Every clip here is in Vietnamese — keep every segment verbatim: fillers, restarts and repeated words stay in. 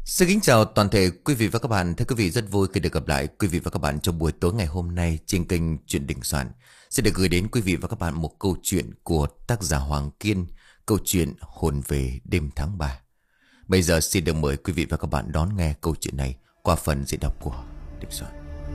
Xin kính chào toàn thể quý vị và các bạn. Thưa quý vị, rất vui khi được gặp lại quý vị và các bạn trong buổi tối ngày hôm nay trên kênh Chuyện Đình Soạn. Sẽ được gửi đến quý vị và các bạn một câu chuyện của tác giả Hoàng Kiên, câu chuyện Hồn về đêm tháng ba. Bây giờ xin được mời quý vị và các bạn đón nghe câu chuyện này qua phần diễn đọc của Đình Soạn.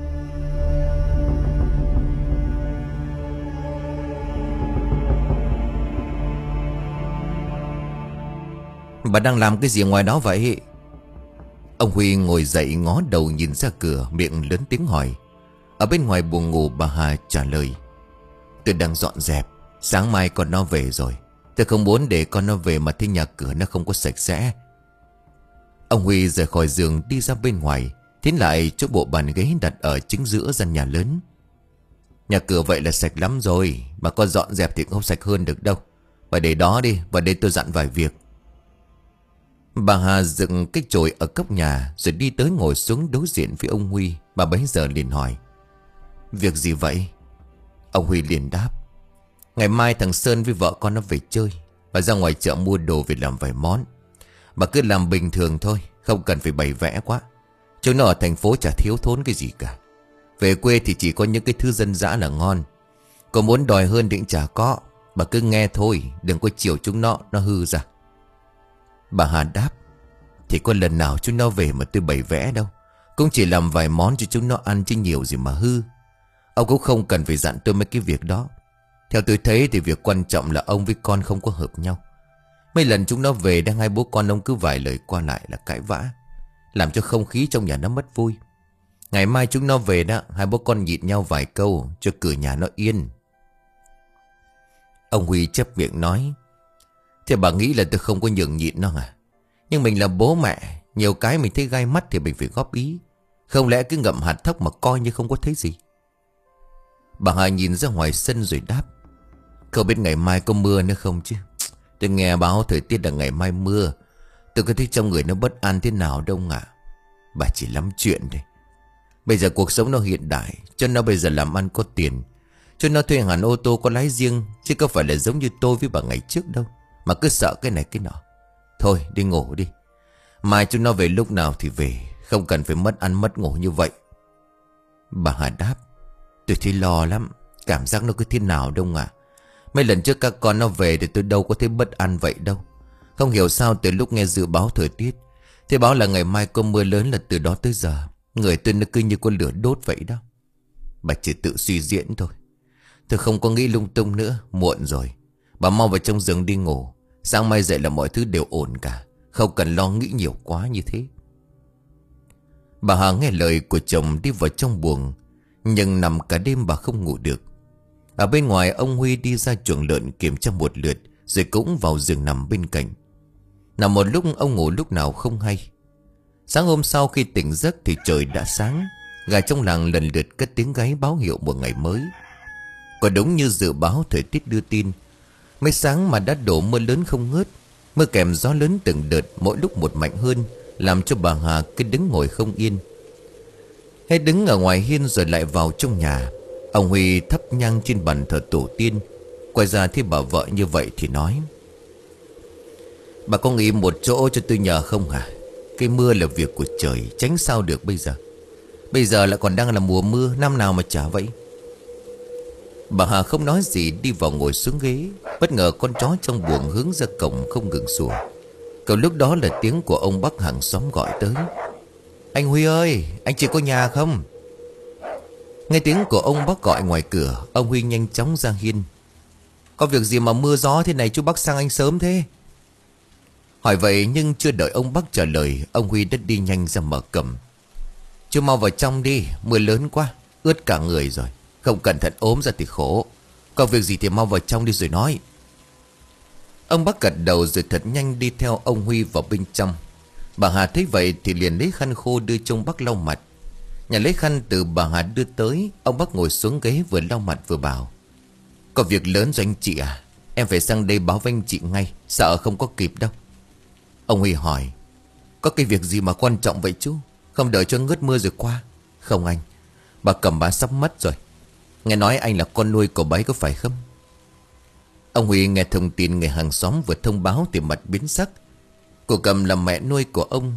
Bà đang làm cái gì ngoài đó vậy? Ông Huy ngồi dậy ngó đầu nhìn ra cửa, miệng lớn tiếng hỏi. Ở bên ngoài buồng ngủ, bà Hà trả lời: Tôi đang dọn dẹp, sáng mai con nó về rồi. Tôi không muốn để con nó về mà thấy nhà cửa nó không có sạch sẽ. Ông Huy rời khỏi giường đi ra bên ngoài, tiến lại chỗ bộ bàn ghế đặt ở chính giữa gian nhà lớn. Nhà cửa vậy là sạch lắm rồi, mà con dọn dẹp thì không sạch hơn được đâu. Bà để đó đi, và đây tôi dặn vài việc. Bà Hà dựng cái chổi ở cốc nhà rồi đi tới ngồi xuống đối diện với ông Huy. Bà bấy giờ liền hỏi: Việc gì vậy? Ông Huy liền đáp: Ngày mai thằng Sơn với vợ con nó về chơi. Bà ra ngoài chợ mua đồ về làm vài món. Bà cứ làm bình thường thôi, không cần phải bày vẽ quá. Chúng nó ở thành phố chả thiếu thốn cái gì cả. Về quê thì chỉ có những cái thứ dân dã là ngon. Có muốn đòi hơn thì cũng chả có. Bà cứ nghe thôi, đừng có chiều chúng nó, nó hư ra. Bà Hà đáp: Thì có lần nào chúng nó về mà tôi bày vẽ đâu. Cũng chỉ làm vài món cho chúng nó ăn chứ nhiều gì mà hư. Ông cũng không cần phải dặn tôi mấy cái việc đó. Theo tôi thấy thì việc quan trọng là ông với con không có hợp nhau. Mấy lần chúng nó về đang hai bố con ông cứ vài lời qua lại là cãi vã, làm cho không khí trong nhà nó mất vui. Ngày mai chúng nó về đó, hai bố con nhịn nhau vài câu cho cửa nhà nó yên. Ông Huy chép miệng nói: Thế bà nghĩ là tôi không có nhường nhịn nó à? Nhưng mình là bố mẹ, nhiều cái mình thấy gai mắt thì mình phải góp ý. Không lẽ cứ ngậm hạt thóc mà coi như không có thấy gì? Bà Hà nhìn ra ngoài sân rồi đáp: Không biết ngày mai có mưa nữa không chứ? Tôi nghe báo thời tiết là ngày mai mưa. Tôi có thấy trong người nó bất an thế nào đâu ạ. Bà chỉ lắm chuyện đấy. Bây giờ cuộc sống nó hiện đại, cho nó bây giờ làm ăn có tiền, cho nó thuê hẳn ô tô có lái riêng, chứ có phải là giống như tôi với bà ngày trước đâu, mà cứ sợ cái này cái nọ. Thôi đi ngủ đi, mai chúng nó về lúc nào thì về, không cần phải mất ăn mất ngủ như vậy. Bà Hà đáp: Tôi thấy lo lắm, cảm giác nó cứ thế nào đâu ạ. Mấy lần trước các con nó về thì tôi đâu có thấy bất an vậy đâu. Không hiểu sao từ lúc nghe dự báo thời tiết, thế báo là ngày mai có mưa lớn, là từ đó tới giờ người tôi nó cứ như con lửa đốt vậy đó. Bà chỉ tự suy diễn thôi. Tôi không có nghĩ lung tung nữa, muộn rồi. Bà mau vào trong giường đi ngủ. Sáng mai dậy là mọi thứ đều ổn cả, không cần lo nghĩ nhiều quá như thế. Bà Hà nghe lời của chồng đi vào trong buồng, nhưng nằm cả đêm bà không ngủ được. Ở bên ngoài, ông Huy đi ra chuồng lợn kiểm tra một lượt, rồi cũng vào giường nằm bên cạnh. Nằm một lúc ông ngủ lúc nào không hay. Sáng hôm sau khi tỉnh giấc thì trời đã sáng. Gà trong làng lần lượt cất tiếng gáy báo hiệu một ngày mới. Có đúng như dự báo thời tiết đưa tin, mấy sáng mà đã đổ mưa lớn không ngớt. Mưa kèm gió lớn từng đợt, mỗi lúc một mạnh hơn, làm cho bà Hà cứ đứng ngồi không yên. Hết đứng ở ngoài hiên rồi lại vào trong nhà. Ông Huy thắp nhang trên bàn thờ tổ tiên, quay ra thấy bà vợ như vậy thì nói: Bà có nghĩ một chỗ cho tôi nhờ không hả? Cái mưa là việc của trời, tránh sao được bây giờ. Bây giờ lại còn đang là mùa mưa, năm nào mà chả vậy. Bà Hà không nói gì, đi vào ngồi xuống ghế. Bất ngờ con chó trong buồng hướng ra cổng không ngừng sủa. Cậu lúc đó là tiếng của ông bác hàng xóm gọi tới: Anh Huy ơi, anh chị có nhà không? Nghe tiếng của ông bác gọi ngoài cửa, ông Huy nhanh chóng ra hiên. Có việc gì mà mưa gió thế này chú bác sang anh sớm thế? Hỏi vậy nhưng chưa đợi ông bác trả lời, ông Huy đã đi nhanh ra mở cổng. Chú mau vào trong đi, mưa lớn quá, ướt cả người rồi. Không cẩn thận ốm ra thì khổ. Có việc gì thì mau vào trong đi rồi nói. Ông bác gật đầu rồi thật nhanh đi theo ông Huy vào bên trong. Bà Hà thấy vậy thì liền lấy khăn khô đưa cho ông bác lau mặt. Nhà lấy khăn từ bà Hà đưa tới, ông bác ngồi xuống ghế vừa lau mặt vừa bảo: Có việc lớn rồi anh chị à? Em phải sang đây báo với anh chị ngay, sợ không có kịp đâu. Ông Huy hỏi: Có cái việc gì mà quan trọng vậy chú? Không đợi cho ngớt mưa rồi qua. Không anh, bà Cẩm bà sắp mất rồi. Nghe nói anh là con nuôi của bấy có phải không? Ông Huy nghe thông tin người hàng xóm vừa thông báo thì mặt biến sắc. Cô Cẩm là mẹ nuôi của ông.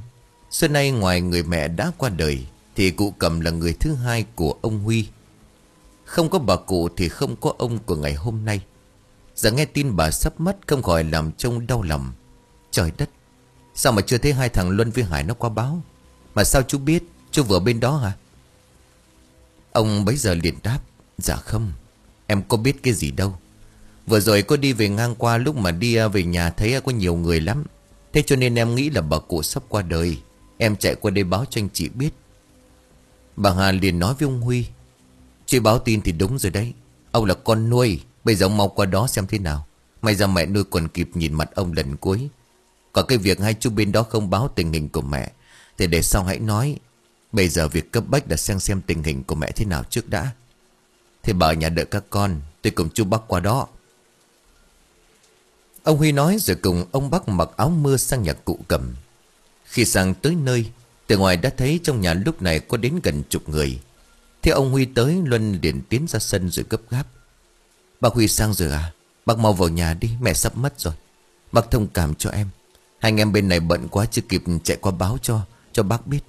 Xưa nay ngoài người mẹ đã qua đời thì cụ Cầm là người thứ hai của ông Huy. Không có bà cụ thì không có ông của ngày hôm nay. Giờ nghe tin bà sắp mất không khỏi làm trông đau lòng. Trời đất, sao mà chưa thấy hai thằng Luân với Hải nó qua báo? Mà sao chú biết? Chú vừa bên đó hả? Ông bấy giờ liền đáp: Dạ không, em có biết cái gì đâu. Vừa rồi có đi về ngang qua, lúc mà đi về nhà thấy có nhiều người lắm. Thế cho nên em nghĩ là bà cụ sắp qua đời. Em chạy qua đây báo cho anh chị biết. Bà Hà liền nói với ông Huy: Chị báo tin thì đúng rồi đấy. Ông là con nuôi, bây giờ ông mau qua đó xem thế nào. May ra mẹ nuôi còn kịp nhìn mặt ông lần cuối. Còn cái việc hai chú bên đó không báo tình hình của mẹ thì để sau hãy nói. Bây giờ việc cấp bách là xem xem tình hình của mẹ thế nào trước đã. Thì bà ở nhà đợi các con, tôi cùng chú Bắc qua đó. Ông Huy nói rồi cùng ông Bắc mặc áo mưa sang nhà cụ Cầm. Khi sang tới nơi, từ ngoài đã thấy trong nhà lúc này có đến gần chục người. Thế ông Huy tới, Luân liền tiến ra sân rồi gấp gáp: Bác Huy sang rồi à? Bác mau vào nhà đi, mẹ sắp mất rồi. Bác thông cảm cho em. Hai anh em bên này bận quá chưa kịp chạy qua báo cho Cho bác biết.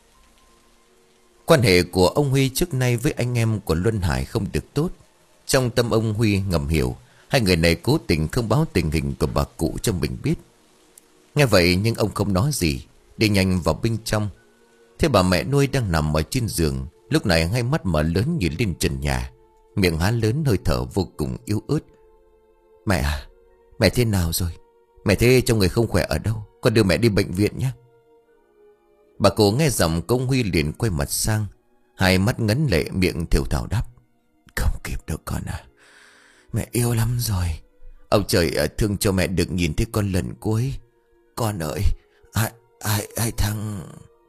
Quan hệ của ông Huy trước nay với anh em của Luân Hải không được tốt. Trong tâm ông Huy ngầm hiểu hai người này cố tình không báo tình hình của bà cụ cho mình biết. Nghe vậy nhưng ông không nói gì, đi nhanh vào bên trong. Thế bà mẹ nuôi đang nằm ở trên giường, lúc này hai mắt mở lớn nhìn lên trần nhà, miệng há lớn hơi thở vô cùng yếu ớt. Mẹ à, mẹ thế nào rồi? Mẹ thế trong người không khỏe ở đâu? Con đưa mẹ đi bệnh viện nhé. Bà cụ nghe giọng của ông Huy liền quay mặt sang, hai mắt ngấn lệ, miệng thều thào đáp: Không kịp đâu con à. Mẹ yêu lắm rồi. Ông trời thương cho mẹ được nhìn thấy con lần cuối. Con ơi, ai, ai, ai thằng...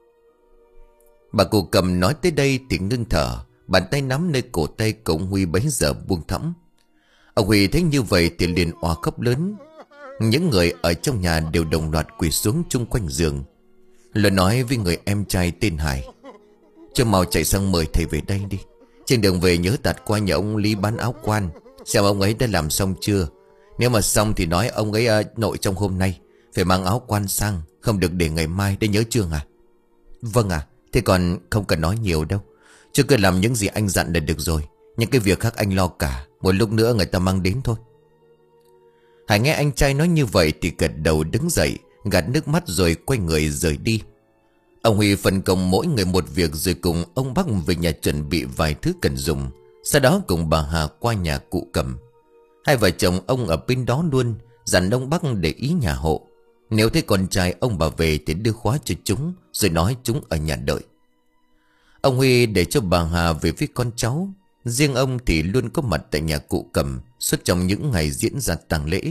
Bà cụ Cầm nói tới đây thì ngưng thở, bàn tay nắm nơi cổ tay của ông Huy bấy giờ buông thõng. Ông Huy thấy như vậy thì liền òa khóc lớn. Những người ở trong nhà đều đồng loạt quỳ xuống chung quanh giường. Luân nói với người em trai tên Hải: Cho mau chạy sang mời thầy về đây đi. Trên đường về nhớ tạt qua nhà ông Lý bán áo quan, xem ông ấy đã làm xong chưa. Nếu mà xong thì nói ông ấy uh, nội trong hôm nay phải mang áo quan sang, không được để ngày mai, để nhớ chưa à? Vâng ạ. Thế còn không cần nói nhiều đâu, chứ cứ làm những gì anh dặn là được rồi. Những cái việc khác anh lo cả, một lúc nữa người ta mang đến thôi. Hải nghe anh trai nói như vậy thì gật đầu đứng dậy, gạt nước mắt rồi quay người rời đi. Ông Huy phân công mỗi người một việc rồi cùng ông Bắc về nhà chuẩn bị vài thứ cần dùng. Sau đó cùng bà Hà qua nhà cụ Cầm. Hai vợ chồng ông ở bên đó luôn, dặn ông Bắc để ý nhà hộ. Nếu thấy con trai ông bà về thì đưa khóa cho chúng, rồi nói chúng ở nhà đợi. Ông Huy để cho bà Hà về với con cháu. Riêng ông thì luôn có mặt tại nhà cụ Cầm suốt trong những ngày diễn ra tang lễ.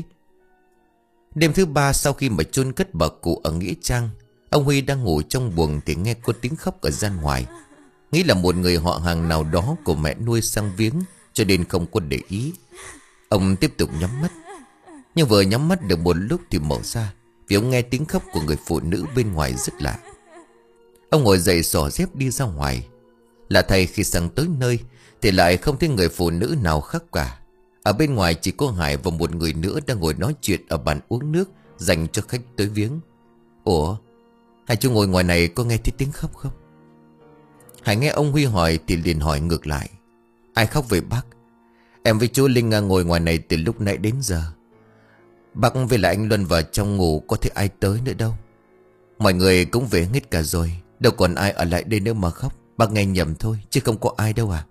Đêm thứ ba sau khi mà chôn cất bà cụ ở nghĩa trang, ông Huy đang ngủ trong buồng thì nghe có tiếng khóc ở gian ngoài. Nghĩ là một người họ hàng nào đó của mẹ nuôi sang viếng, cho nên không có để ý. Ông tiếp tục nhắm mắt. Nhưng vừa nhắm mắt được một lúc thì mở ra, vì ông nghe tiếng khóc của người phụ nữ bên ngoài rất lạ. Ông ngồi dậy xỏ dép đi ra ngoài. Lạ thay khi sang tới nơi thì lại không thấy người phụ nữ nào khác cả. Ở bên ngoài chỉ có Hải và một người nữa đang ngồi nói chuyện ở bàn uống nước dành cho khách tới viếng. Ủa, hai chú ngồi ngoài này có nghe thấy tiếng khóc không? Hải nghe ông Huy hỏi thì liền hỏi ngược lại: Ai khóc vậy bác? Em với chú Linh ngồi ngoài này từ lúc nãy đến giờ. Bác với lại anh Luân vào trong ngủ, có thể ai tới nữa đâu. Mọi người cũng về hết cả rồi, đâu còn ai ở lại đây nữa mà khóc. Bác nghe nhầm thôi chứ không có ai đâu à.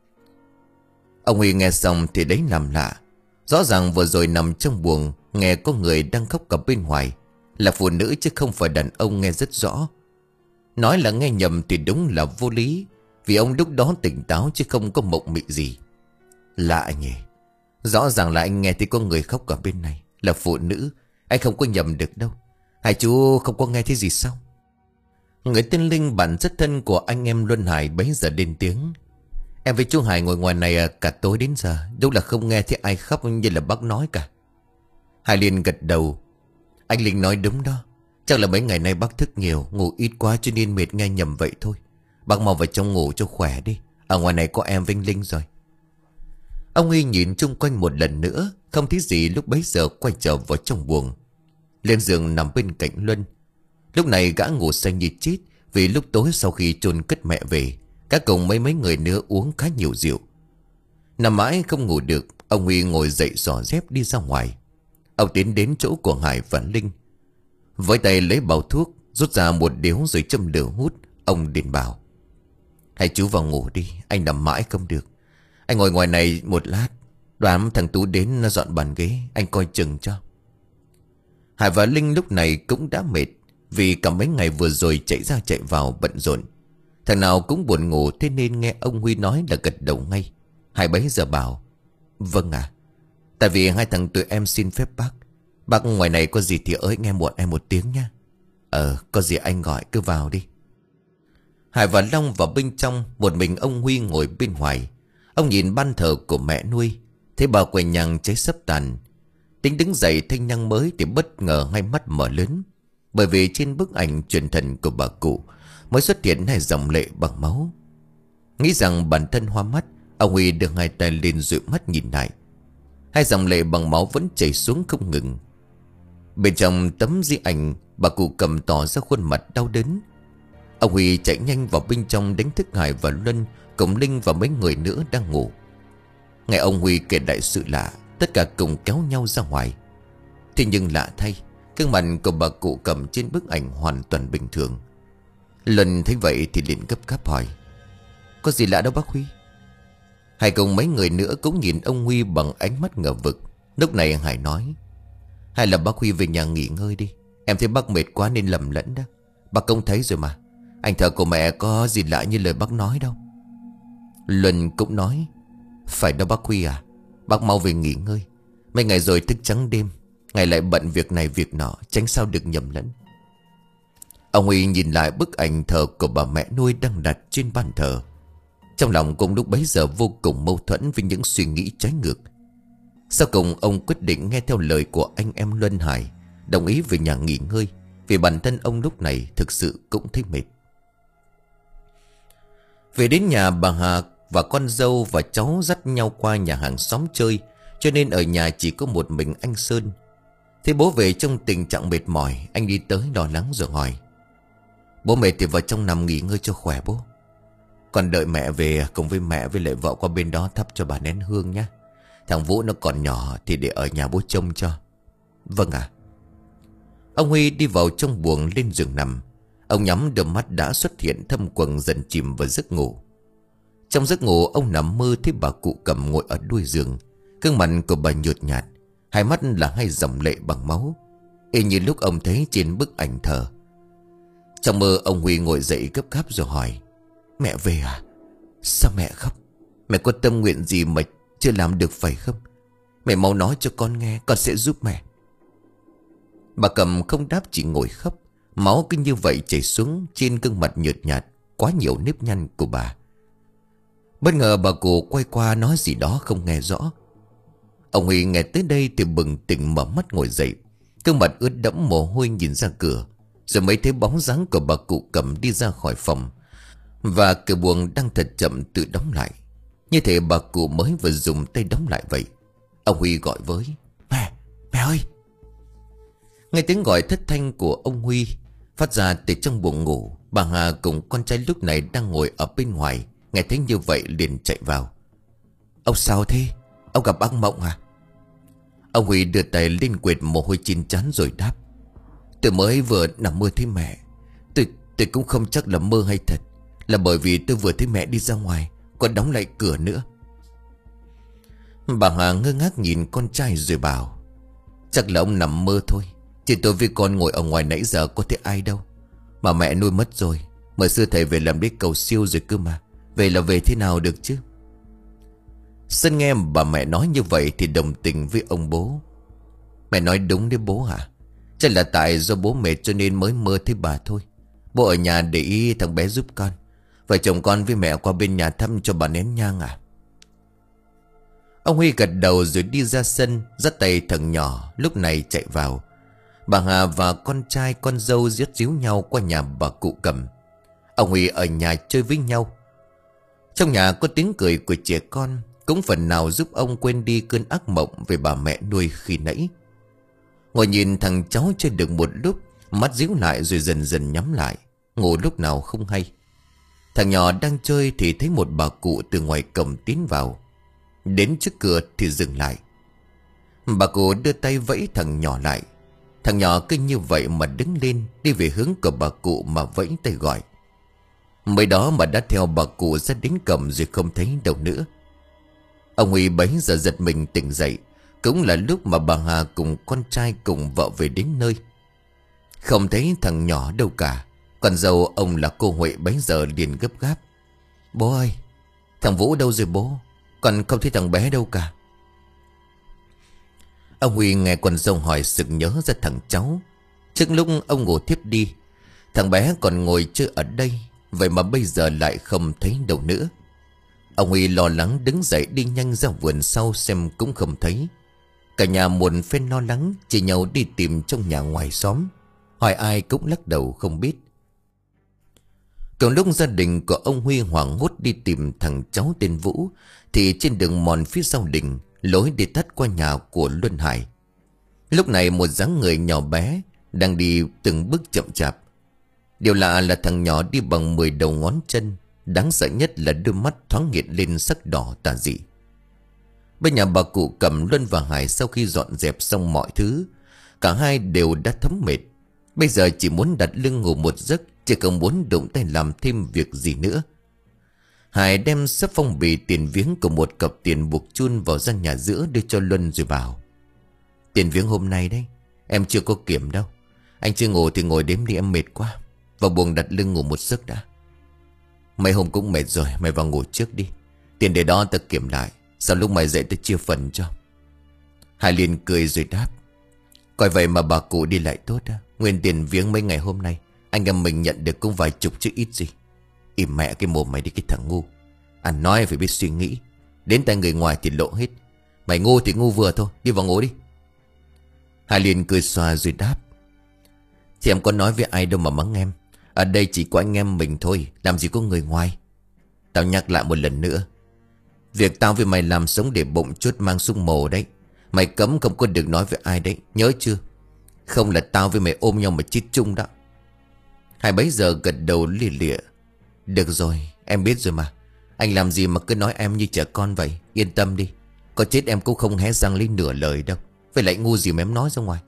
Ông Huy nghe xong thì đấy làm lạ. Rõ ràng vừa rồi nằm trong buồng nghe có người đang khóc cả bên ngoài, là phụ nữ chứ không phải đàn ông, nghe rất rõ. Nói là nghe nhầm thì đúng là vô lý, vì ông lúc đó tỉnh táo chứ không có mộng mị gì. Lạ nhỉ. Rõ ràng là anh nghe thấy có người khóc ở bên này, là phụ nữ. Anh không có nhầm được đâu. Hai chú không có nghe thấy gì sao? Người tên Linh, bạn rất thân của anh em Luân Hải bấy giờ lên tiếng: Em với chú Hải ngồi ngoài này cả tối đến giờ, đúng là không nghe thấy ai khóc như là bác nói cả. Hải liền gật đầu: Anh Linh nói đúng đó. Chắc là mấy ngày nay bác thức nhiều, ngủ ít quá cho nên mệt nghe nhầm vậy thôi. Bác mau vào trong ngủ cho khỏe đi, ở ngoài này có em Vinh Linh rồi. Ông Huy nhìn chung quanh một lần nữa, không thấy gì, lúc bấy giờ quay trở vào trong buồng. Lên giường nằm bên cạnh Luân. Lúc này gã ngủ say như chết, vì lúc tối sau khi chôn cất mẹ về, gã cùng mấy mấy người nữa uống khá nhiều rượu. Nằm mãi không ngủ được, ông Huy ngồi dậy xỏ dép đi ra ngoài. Ông tiến đến chỗ của Hải và Linh, với tay lấy bao thuốc, rút ra một điếu rồi châm lửa hút. Ông liền bảo: "Hai chú vào ngủ đi, anh nằm mãi không được. Anh ngồi ngoài này một lát, đoán thằng Tú đến nó dọn bàn ghế, anh coi chừng cho." Hải và Linh lúc này cũng đã mệt, vì cả mấy ngày vừa rồi chạy ra chạy vào bận rộn. Thằng nào cũng buồn ngủ, thế nên nghe ông Huy nói là gật đầu ngay. Hải bấy giờ bảo: "Vâng ạ, tại vì hai thằng tụi em xin phép bác. Bác ngoài này có gì thì ới nghe muộn em một tiếng nha." "Ờ, có gì anh gọi, cứ vào đi." Hải và Long vào bên trong, một mình ông Huy ngồi bên ngoài. Ông nhìn ban thờ của mẹ nuôi, thấy bà quầy nhang cháy sắp tàn. Tính đứng dậy thanh nhang mới thì bất ngờ hai mắt mở lớn, bởi vì trên bức ảnh truyền thần của bà cụ mới xuất hiện hai dòng lệ bằng máu. Nghĩ rằng bản thân hoa mắt, ông Huy đưa hai tay lên dụi mắt nhìn lại. Hai dòng lệ bằng máu vẫn chảy xuống không ngừng. Bên trong tấm di ảnh, bà cụ cầm tỏ ra khuôn mặt đau đớn. Ông Huy chạy nhanh vào bên trong đánh thức Hải và Luân cùng Linh và mấy người nữa đang ngủ. Nghe ông Huy kể lại sự lạ, tất cả cùng kéo nhau ra ngoài. Thế nhưng lạ thay, gương mặt của bà cụ cầm trên bức ảnh hoàn toàn bình thường. Luân thấy vậy thì liền gấp gáp hỏi: "Có gì lạ đâu bác Huy?" Hải cùng mấy người nữa cũng nhìn ông Huy bằng ánh mắt ngờ vực. Lúc này Hải nói: "Hay là bác Huy về nhà nghỉ ngơi đi, em thấy bác mệt quá nên lầm lẫn đó. Bác không thấy rồi mà, anh thờ của mẹ có gì lạ như lời bác nói đâu." Luân cũng nói: "Phải đâu bác Huy à, bác mau về nghỉ ngơi. Mấy ngày rồi thức trắng đêm, ngày lại bận việc này việc nọ, tránh sao được nhầm lẫn." Ông Huy nhìn lại bức ảnh thờ của bà mẹ nuôi đang đặt trên bàn thờ. Trong lòng cũng lúc bấy giờ vô cùng mâu thuẫn với những suy nghĩ trái ngược. Sau cùng ông quyết định nghe theo lời của anh em Luân Hải, đồng ý về nhà nghỉ ngơi, vì bản thân ông lúc này thực sự cũng thấy mệt. Về đến nhà, bà Hà và con dâu và cháu dắt nhau qua nhà hàng xóm chơi, cho nên ở nhà chỉ có một mình anh Sơn. Thế bố về trong tình trạng mệt mỏi, anh đi tới lo lắng rồi hỏi: "Bố mệt thì vào trong nằm nghỉ ngơi cho khỏe bố. Còn đợi mẹ về cùng với mẹ với lại vợ qua bên đó thắp cho bà nén hương nhé. Thằng Vũ nó còn nhỏ thì để ở nhà bố trông cho." "Vâng ạ." Ông Huy đi vào trong buồng lên giường nằm. Ông nhắm đôi mắt đã xuất hiện thâm quầng dần chìm vào giấc ngủ. Trong giấc ngủ ông nằm mơ thấy bà cụ cầm ngồi ở đuôi giường. Gương mặt của bà nhợt nhạt, hai mắt là hai dòng lệ bằng máu, y như lúc ông thấy trên bức ảnh thờ. Trong mơ ông Huy ngồi dậy gấp gáp rồi hỏi: "Mẹ về à? Sao mẹ khóc? Mẹ có tâm nguyện gì mà chưa làm được phải không? Mẹ mau nói cho con nghe, con sẽ giúp mẹ." Bà cầm không đáp, chỉ ngồi khóc. Máu cứ như vậy chảy xuống trên gương mặt nhợt nhạt, quá nhiều nếp nhăn của bà. Bất ngờ bà cụ quay qua nói gì đó không nghe rõ. Ông Huy nghe tới đây thì bừng tỉnh mở mắt ngồi dậy, gương mặt ướt đẫm mồ hôi nhìn ra cửa, rồi mới thấy bóng dáng của bà cụ cầm đi ra khỏi phòng, và cửa buồng đang thật chậm tự đóng lại, như thể bà cụ mới vừa dùng tay đóng lại vậy. Ông Huy gọi với: "Mẹ, mẹ ơi!" Nghe tiếng gọi thất thanh của ông Huy phát ra từ trong buồng ngủ, bà Hà cùng con trai lúc này đang ngồi ở bên ngoài, nghe thấy như vậy liền chạy vào. "Ông sao thế? Ông gặp ác mộng à?" Ông Huy đưa tay lên quệt mồ hôi chín trán rồi đáp: "Tôi mới vừa nằm mơ thấy mẹ. Tôi tôi cũng không chắc là mơ hay thật, là bởi vì tôi vừa thấy mẹ đi ra ngoài, còn đóng lại cửa nữa." Bà Hà ngơ ngác nhìn con trai rồi bảo: "Chắc là ông nằm mơ thôi, chứ tôi với con ngồi ở ngoài nãy giờ có thấy ai đâu. Mà mẹ nuôi mất rồi, mời sư thầy về làm đế cầu siêu rồi cơ mà. Về là về thế nào được chứ?" Sơn nghe bà mẹ nói như vậy thì đồng tình với ông bố. "Mẹ nói đúng đấy bố hả? Chắc là tại do bố mệt cho nên mới mơ thấy bà thôi. Bố ở nhà để ý thằng bé giúp con. Vợ chồng con với mẹ qua bên nhà thăm cho bà nén nhang à?" Ông Huy gật đầu rồi đi ra sân, dắt tay thằng nhỏ lúc này chạy vào. Bà Hà và con trai con dâu giết díu nhau qua nhà bà cụ cầm. Ông Huy ở nhà chơi với nhau. Trong nhà có tiếng cười của trẻ con, cũng phần nào giúp ông quên đi cơn ác mộng về bà mẹ nuôi khi nãy. Ngồi nhìn thằng cháu chơi được một lúc, Mắt díu lại rồi dần dần nhắm lại, ngủ lúc nào không hay. Thằng nhỏ đang chơi thì thấy một bà cụ từ ngoài cổng tiến vào. Đến trước cửa thì dừng lại. Bà cụ đưa tay vẫy thằng nhỏ lại. Thằng nhỏ cứ như vậy mà đứng lên, đi về hướng của bà cụ mà vẫy tay gọi. Mới đó mà đã theo bà cụ ra đến cổng rồi không thấy đâu nữa. Ông Huy bấy giờ giật mình tỉnh dậy. Cũng là lúc mà bà Hà cùng con trai cùng vợ về đến nơi. Không thấy thằng nhỏ đâu cả. Còn dâu ông là cô Huệ bấy giờ liền gấp gáp: Bố ơi, thằng Vũ đâu rồi bố? Còn không thấy thằng bé đâu cả. Ông Huy nghe con dâu hỏi sực nhớ ra thằng cháu. Trước lúc ông ngủ thiếp đi, thằng bé còn ngồi chơi ở đây. Vậy mà bây giờ lại không thấy đâu nữa. Ông Huy lo lắng đứng dậy đi nhanh ra vườn sau xem cũng không thấy. Cả nhà một phen lo lắng, chia nhau đi tìm trong nhà ngoài xóm. Hỏi ai cũng lắc đầu không biết. Cùng lúc gia đình của ông Huy hoảng hốt đi tìm thằng cháu tên Vũ, thì trên đường mòn phía sau đình, lối đi tắt qua nhà của Luân Hải. Lúc này một dáng người nhỏ bé đang đi từng bước chậm chạp. Điều lạ là thằng nhỏ đi bằng mười đầu ngón chân. Đáng sợ nhất là đôi mắt thoáng hiện lên sắc đỏ tà dị. Bên nhà bà cụ Cẩm, Luân và Hải sau khi dọn dẹp xong mọi thứ, cả hai đều đã thấm mệt. Bây giờ chỉ muốn đặt lưng ngủ một giấc, chứ không muốn đụng tay làm thêm việc gì nữa. Hải đem sấp phong bì tiền viếng của một cặp tiền buộc chun vào gian nhà giữa đưa cho Luân rồi bảo: Tiền viếng hôm nay đấy, em chưa có kiểm đâu. Anh chưa ngủ thì ngồi đếm đi, em mệt quá. Vào buồng đặt lưng ngủ một giấc đã. Mấy hôm cũng mệt rồi, mày vào ngủ trước đi. Tiền để đó ta kiểm lại, sau lúc mày dậy ta chia phần cho. Hải liền cười rồi đáp: Coi vậy mà bà cụ đi lại tốt á. Nguyên tiền viếng mấy ngày hôm nay anh em mình nhận được cũng vài chục chứ ít gì. Im mẹ cái mồm mày đi cái thằng ngu. Anh nói phải biết suy nghĩ. Đến tay người ngoài thì lộ hết. Mày ngu thì ngu vừa thôi, đi vào ngủ đi. Hải liền cười xòa rồi đáp: Thì em có nói với ai đâu mà mắng em. Ở đây chỉ có anh em mình thôi, làm gì có người ngoài. Tao nhắc lại một lần nữa, việc tao với mày làm sống để bụng chút mang sung mồ đấy. Mày cấm không có được nói với ai đấy, nhớ chưa? Không là tao với mày ôm nhau mà chết chung đó. Hải bấy giờ gật đầu lìa lịa: Được rồi, em biết rồi mà. Anh làm gì mà cứ nói em như trẻ con vậy. Yên tâm đi, có chết em cũng không hé răng lấy nửa lời đâu. Vậy lại ngu gì mà em nói ra ngoài.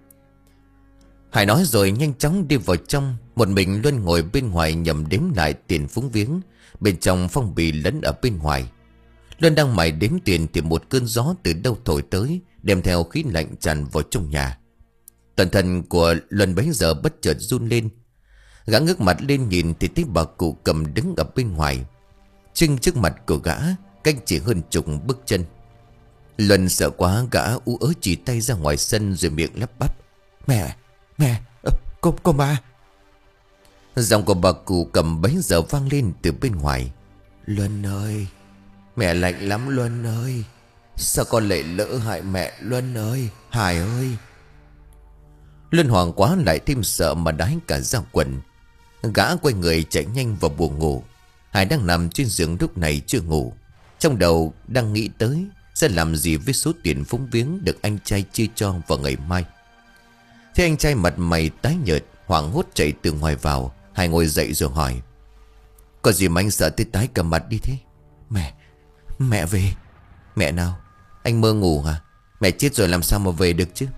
Hải nói rồi nhanh chóng đi vào trong. Một mình Luân ngồi bên ngoài nhầm đếm lại tiền phúng viếng. Bên trong phong bì lẫn ở bên ngoài. Luân đang mải đếm tiền thì một cơn gió từ đâu thổi tới, đem theo khí lạnh tràn vào trong nhà. Toàn thân của Luân bấy giờ bất chợt run lên. Gã ngước mặt lên nhìn thì thấy bà cụ Cầm đứng ở bên ngoài. Trưng trước mặt của gã cách chỉ hơn chục bước chân. Luân sợ quá, gã ú ớ chỉ tay ra ngoài sân rồi miệng lắp bắp: Mẹ, mẹ, ờ, cô, cô ba. Giọng của bà cụ Cầm bấy giờ vang lên từ bên ngoài: Luân ơi, mẹ lạnh lắm Luân ơi. Sao con lại lỡ hại mẹ Luân ơi, Hải ơi. Luân hoảng quá lại thêm sợ mà đái cả ra quần. Gã quay người chạy nhanh vào buồng ngủ. Hải đang nằm trên giường lúc này chưa ngủ. Trong đầu đang nghĩ tới sẽ làm gì với số tiền phúng viếng được anh trai chia cho vào ngày mai. Thế anh trai mặt mày tái nhợt, hoảng hốt chạy từ ngoài vào. Hải ngồi dậy rồi hỏi: Có gì mà anh sợ tới tái cả mặt đi thế? Mẹ, mẹ về. Mẹ nào? Anh mơ ngủ hả? Mẹ chết rồi làm sao mà về được chứ?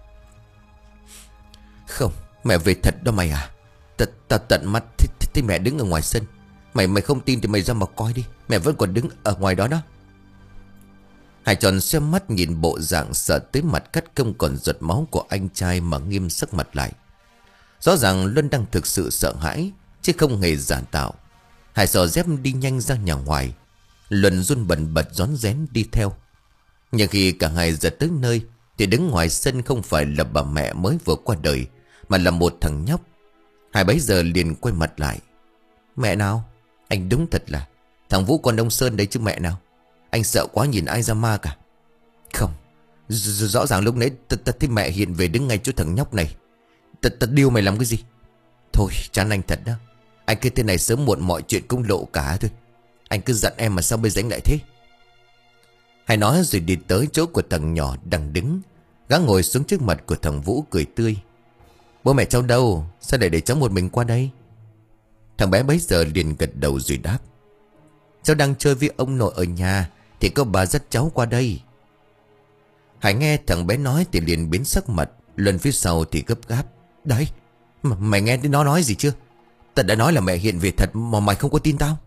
Không, mẹ về thật đó mày à. Ta, ta tận mắt thấy mẹ đứng ở ngoài sân. Mày mày không tin thì mày ra mà coi đi. Mẹ vẫn còn đứng ở ngoài đó đó. Hải tròn xem mắt nhìn bộ dạng sợ tới mặt cắt không còn giọt máu của anh trai mà nghiêm sắc mặt lại. Rõ ràng Luân đang thực sự sợ hãi, chứ không hề giả tạo. Hải xỏ dép đi nhanh ra nhà ngoài. Luân run bần bật rón rén đi theo. Nhưng khi cả hai giật tới nơi thì đứng ngoài sân không phải là bà mẹ mới vừa qua đời, mà là một thằng nhóc. Hải bấy giờ liền quay mặt lại: Mẹ nào? Anh đúng thật là thằng Vũ con Đông Sơn đấy chứ mẹ nào. Anh sợ quá nhìn ai ra ma cả. Không, rõ ràng lúc nãy ta thấy mẹ hiện về đứng ngay chỗ thằng nhóc này. Ta điêu mày làm cái gì? Thôi chán anh thật đó. Anh cứ thế này sớm muộn mọi chuyện cũng lộ cả thôi. Anh cứ giận em mà sao bây giờ anh lại thế? Hải nói rồi đi tới chỗ của thằng nhỏ đang đứng. Gã ngồi xuống trước mặt của thằng Vũ cười tươi: Bố mẹ cháu đâu? Sao lại để cháu một mình qua đây? Thằng bé bấy giờ liền gật đầu rồi đáp. Cháu đang chơi với ông nội ở nhà, thì có bà dắt cháu qua đây. Hải nghe thằng bé nói thì liền biến sắc mặt. Luân phía sau thì gấp gáp. Đấy, mà mày nghe nó nói gì chưa? Tao đã nói là mẹ hiện về thật mà mày không có tin tao.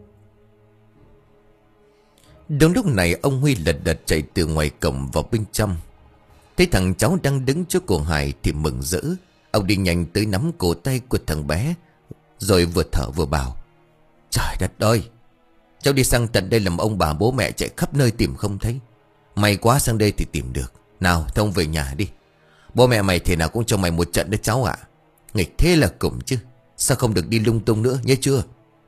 Đúng lúc này ông Huy lật đật chạy từ ngoài cổng vào bên trong. Thấy thằng cháu đang đứng trước cổ Hải thì mừng rỡ. Ông đi nhanh tới nắm cổ tay của thằng bé, rồi vừa thở vừa bảo. Trời đất ơi, cháu đi sang tận đây làm ông bà bố mẹ chạy khắp nơi tìm không thấy. May quá sang đây thì tìm được. Nào thông về nhà đi. Bố mẹ mày thế nào cũng cho mày một trận đấy cháu ạ. Nghịch thế là cùng chứ. Sao không được đi lung tung nữa nhớ chưa?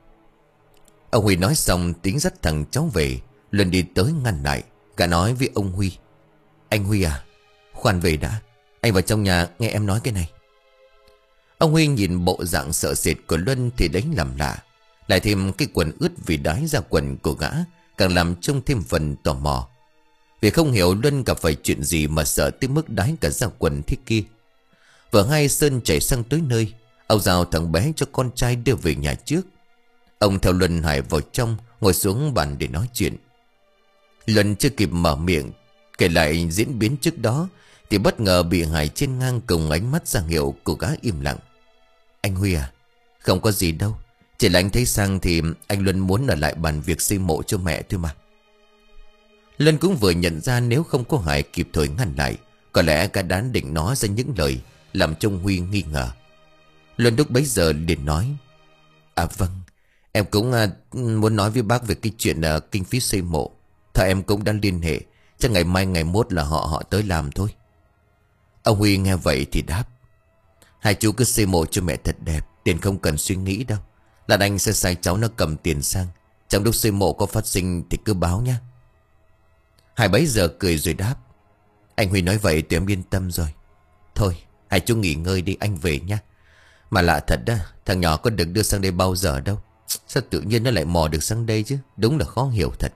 Ông Huy nói xong tính dắt thằng cháu về. Luân đi tới ngăn lại. Cả nói với ông Huy. Anh Huy à, khoan về đã. Anh vào trong nhà nghe em nói cái này. Ông Huy nhìn bộ dạng sợ sệt của Luân thì đánh làm lạ. Lại thêm cái quần ướt vì đái ra quần của gã, càng làm trông thêm phần tò mò. Vì không hiểu Luân gặp phải chuyện gì mà sợ tới mức đái cả ra quần thế kia. Vừa hay Sơn chạy sang tới nơi, ông giao thằng bé cho con trai đưa về nhà trước. Ông theo Luân Hải vào trong, ngồi xuống bàn để nói chuyện. Luân chưa kịp mở miệng kể lại diễn biến trước đó thì bất ngờ bị Hải trên ngang cùng ánh mắt ra hiệu của gã im lặng. Anh Huy à, không có gì đâu. Chỉ là anh thấy sang thì anh Luân muốn ở lại bàn việc xây mộ cho mẹ thôi mà. Luân cũng vừa nhận ra nếu không có Hải kịp thời ngăn lại, có lẽ gã đán định nói ra những lời làm trông Huy nghi ngờ. Luân lúc bấy giờ liền nói. À vâng, em cũng uh, muốn nói với bác về cái chuyện uh, kinh phí xây mộ. Thợ em cũng đang liên hệ. Chắc ngày mai ngày mốt là họ họ tới làm thôi. Ông Huy nghe vậy thì đáp. Hai chú cứ xây mộ cho mẹ thật đẹp, tiền không cần suy nghĩ đâu. Là anh sẽ sai cháu nó cầm tiền sang. Trong lúc xây mộ có phát sinh thì cứ báo nhé. Hải bấy giờ cười rồi đáp. Anh Huy nói vậy thì em yên tâm rồi. Thôi hai chú nghỉ ngơi đi, anh về nhé. Mà lạ thật đó, thằng nhỏ có được đưa sang đây bao giờ đâu. Sao tự nhiên nó lại mò được sang đây chứ? Đúng là khó hiểu thật.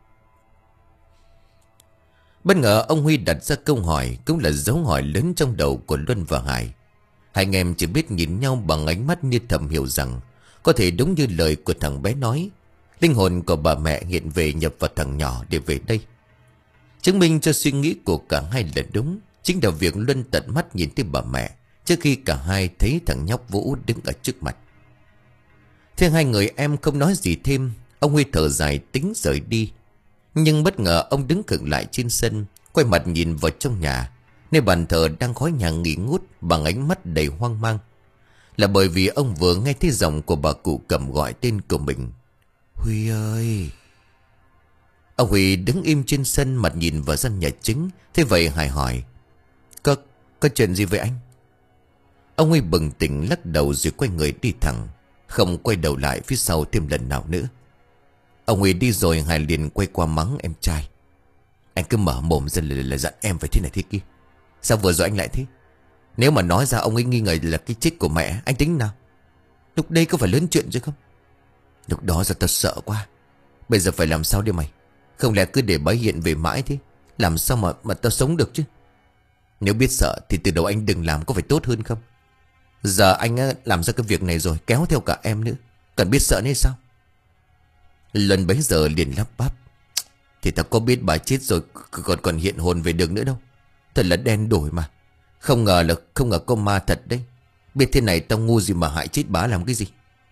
Bất ngờ ông Huy đặt ra câu hỏi, cũng là dấu hỏi lớn trong đầu của Luân và Hải. Hai anh em chỉ biết nhìn nhau bằng ánh mắt như thầm hiểu rằng có thể đúng như lời của thằng bé nói, linh hồn của bà mẹ hiện về nhập vào thằng nhỏ để về đây. Chứng minh cho suy nghĩ của cả hai là đúng, chính là việc Luân tận mắt nhìn thấy bà mẹ trước khi cả hai thấy thằng nhóc Vũ đứng ở trước mặt. Thế hai người em không nói gì thêm, ông Huy thở dài tính rời đi. Nhưng bất ngờ ông đứng khựng lại trên sân, quay mặt nhìn vào trong nhà, nơi bàn thờ đang khói nhà nghỉ ngút bằng ánh mắt đầy hoang mang. Là bởi vì ông vừa nghe thấy giọng của bà cụ Cẩm gọi tên của mình. Huy ơi! Ông Huy đứng im trên sân, mặt nhìn vào gian nhà chính. Thế vậy Hải hỏi. Có, có chuyện gì vậy anh? Ông Huy bừng tỉnh lắc đầu rồi quay người đi thẳng, không quay đầu lại phía sau thêm lần nào nữa. Ông Huy đi rồi Hải liền quay qua mắng em trai. Anh cứ mở mồm ra là, là dặn em phải thế này thế kia. Sao vừa rồi anh lại thế? Nếu mà nói ra ông ấy nghi ngờ là cái chết của mẹ, anh tính nào? Lúc đây có phải lớn chuyện chứ không? Lúc đó giờ tao sợ quá. Bây giờ phải làm sao đây mày? Không lẽ cứ để bà hiện về mãi thế? Làm sao mà mà tao sống được chứ? Nếu biết sợ thì từ đầu anh đừng làm, có phải tốt hơn không? Giờ anh á, làm ra cái việc này rồi kéo theo cả em nữa, cần biết sợ nên sao? Lần bấy giờ liền lắp bắp. Thì tao có biết bà chết rồi còn còn hiện hồn về được nữa đâu. Thật là đen đổi mà. Không ngờ là không ngờ có ma thật đấy. Biết thế này tao ngu gì mà hại chết bà làm cái gì.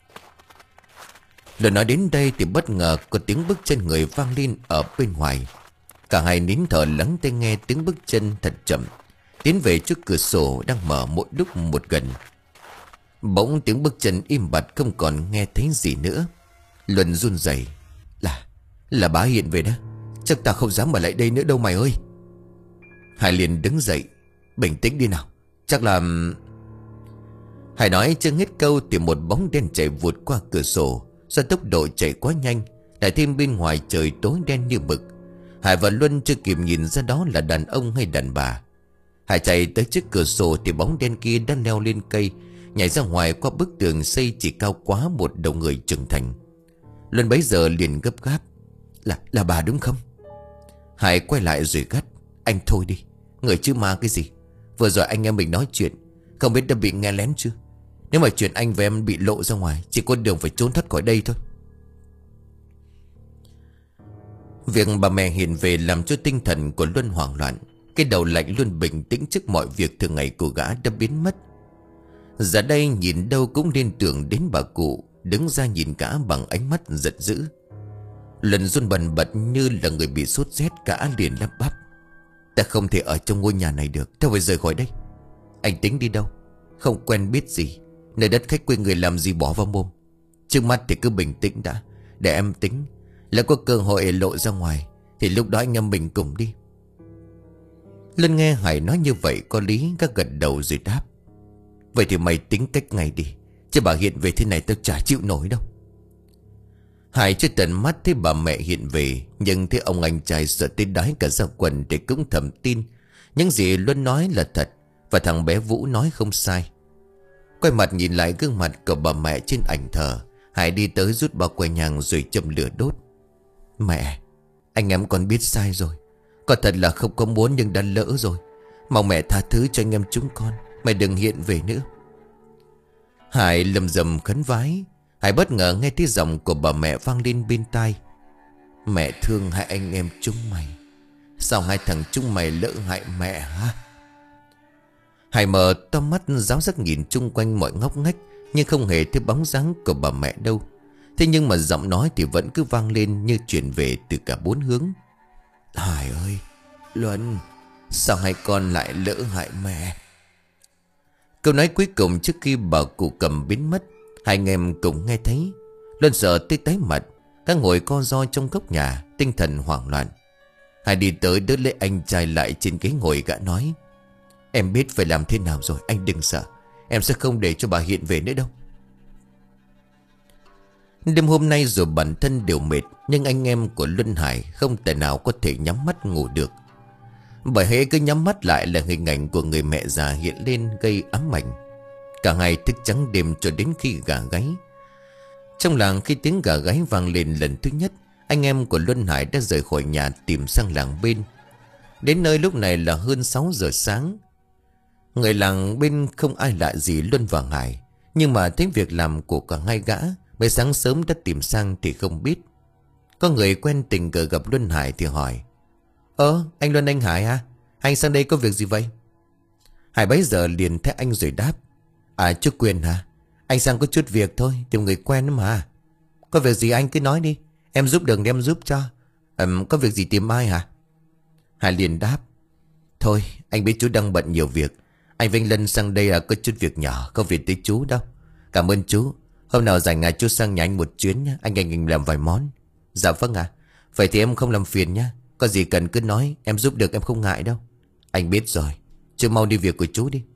Lần nói đến đây thì bất ngờ có tiếng bước chân người vang lên ở bên ngoài. Cả hai nín thở lắng tai nghe tiếng bước chân thật chậm tiến về trước cửa sổ đang mở mỗi lúc một gần. Bỗng tiếng bước chân im bặt, không còn nghe thấy gì nữa. Luân run rẩy. Là Là bà hiện về đó. Chắc ta không dám ở lại đây nữa đâu mày ơi. Hải liền đứng dậy. Bình tĩnh đi nào. Chắc là... Hải nói chưa hết câu thì một bóng đen chạy vụt qua cửa sổ. Do tốc độ chạy quá nhanh, lại thêm bên ngoài trời tối đen như mực, Hải và Luân chưa kịp nhìn ra đó là đàn ông hay đàn bà. Hải chạy tới trước cửa sổ thì bóng đen kia đã leo lên cây, nhảy ra ngoài qua bức tường xây chỉ cao quá một đầu người trưởng thành. Luân bấy giờ liền gấp gáp. Là là bà đúng không? Hải quay lại rồi gắt. Anh thôi đi, người chứ ma cái gì? Vừa rồi anh em mình nói chuyện, Không biết đã bị nghe lén chưa? Nếu mà chuyện anh và em bị lộ ra ngoài, chỉ có đường phải trốn thoát khỏi đây thôi. Việc bà mẹ hiện về làm cho tinh thần của Luân hoảng loạn. Cái đầu lạnh luôn bình tĩnh trước mọi việc thường ngày của gã đã biến mất. Giờ đây nhìn đâu cũng liên tưởng đến bà cụ, đứng ra nhìn gã bằng ánh mắt giận dữ. Luân run bần bật như là người bị sốt rét, gã liền lắp bắp: Ta không thể ở trong ngôi nhà này được, ta phải rời khỏi đây. Anh tính đi đâu? Không quen biết gì, nơi đất khách quê người làm gì bỏ vào mồm. Trước mắt thì cứ bình tĩnh đã, để em tính. Là có cơ hội lộ ra ngoài thì lúc đó anh em mình cùng đi. Luân nghe Hải nói như vậy có lý, các gật đầu rồi đáp: Vậy thì mày tính cách ngay đi, chứ bà hiện về thế này tao chả chịu nổi đâu. Hải chưa tận mắt thấy bà mẹ hiện về, nhưng thấy ông anh trai sợ tới đái cả ra quần thì cũng thầm tin những gì Luân nói là thật, và thằng bé Vũ nói không sai. Quay mặt nhìn lại gương mặt của bà mẹ trên ảnh thờ, Hải đi tới rút bao que nhang rồi châm lửa đốt. Mẹ, anh em con biết sai rồi. Con thật là không có muốn nhưng đã lỡ rồi. Mong mẹ tha thứ cho anh em chúng con. Mẹ đừng hiện về nữa. Hải lầm rầm khấn vái. Hải bất ngờ nghe tiếng giọng của bà mẹ vang lên bên tai: Mẹ thương hai anh em chúng mày. Sao hai thằng chúng mày lỡ hại mẹ hả? Hải mở to mắt ráo rắc nhìn chung quanh mọi ngóc ngách, nhưng không hề thấy bóng dáng của bà mẹ đâu. Thế nhưng mà giọng nói thì vẫn cứ vang lên như chuyển về từ cả bốn hướng: Hải ơi, Luân, sao hai con lại lỡ hại mẹ? Câu nói cuối cùng trước khi bà cụ Cầm biến mất, hai anh em cũng nghe thấy. Luân sợ tới tái mặt, các ngồi co ro trong góc nhà, tinh thần hoảng loạn. Hải đi tới đỡ lấy anh trai lại trên ghế ngồi, gã nói: Em biết phải làm thế nào rồi, anh đừng sợ. Em sẽ không để cho bà hiện về nữa đâu. Đêm hôm nay dù bản thân đều mệt, nhưng anh em của Luân Hải không thể nào có thể nhắm mắt ngủ được. Bởi hễ cứ nhắm mắt lại là hình ảnh của người mẹ già hiện lên gây ám ảnh. Cả hai thức trắng đêm cho đến khi gà gáy. Trong làng khi tiếng gà gáy vang lên lần thứ nhất, anh em của Luân Hải đã rời khỏi nhà tìm sang làng bên. Đến nơi lúc này là hơn sáu giờ sáng. Người làng bên không ai lạ gì Luân và Hải, nhưng mà thấy việc làm của cả hai gã mới sáng sớm đã tìm sang thì không biết. Có người quen tình cờ gặp Luân Hải thì hỏi: Ơ, anh Luân anh Hải à? Anh sang đây có việc gì vậy? Hải bấy giờ liền thấy anh rồi đáp: À, chú Quyền hả? Anh sang có chút việc thôi, tìm người quen mà. Có việc gì anh cứ nói đi, em giúp được thì em giúp cho. Ừm, có việc gì tìm ai hả? Hải liền đáp: Thôi, anh biết chú đang bận nhiều việc. Anh Vinh Lân sang đây là có chút việc nhỏ, không việc tới chú đâu. Cảm ơn chú. Hôm nào rảnh à, chú sang nhà anh một chuyến nhé. Anh anh anh làm vài món. Dạ vâng ạ. Vậy thì em không làm phiền nhé. Có gì cần cứ nói, em giúp được em không ngại đâu. Anh biết rồi. Chú mau đi việc của chú đi.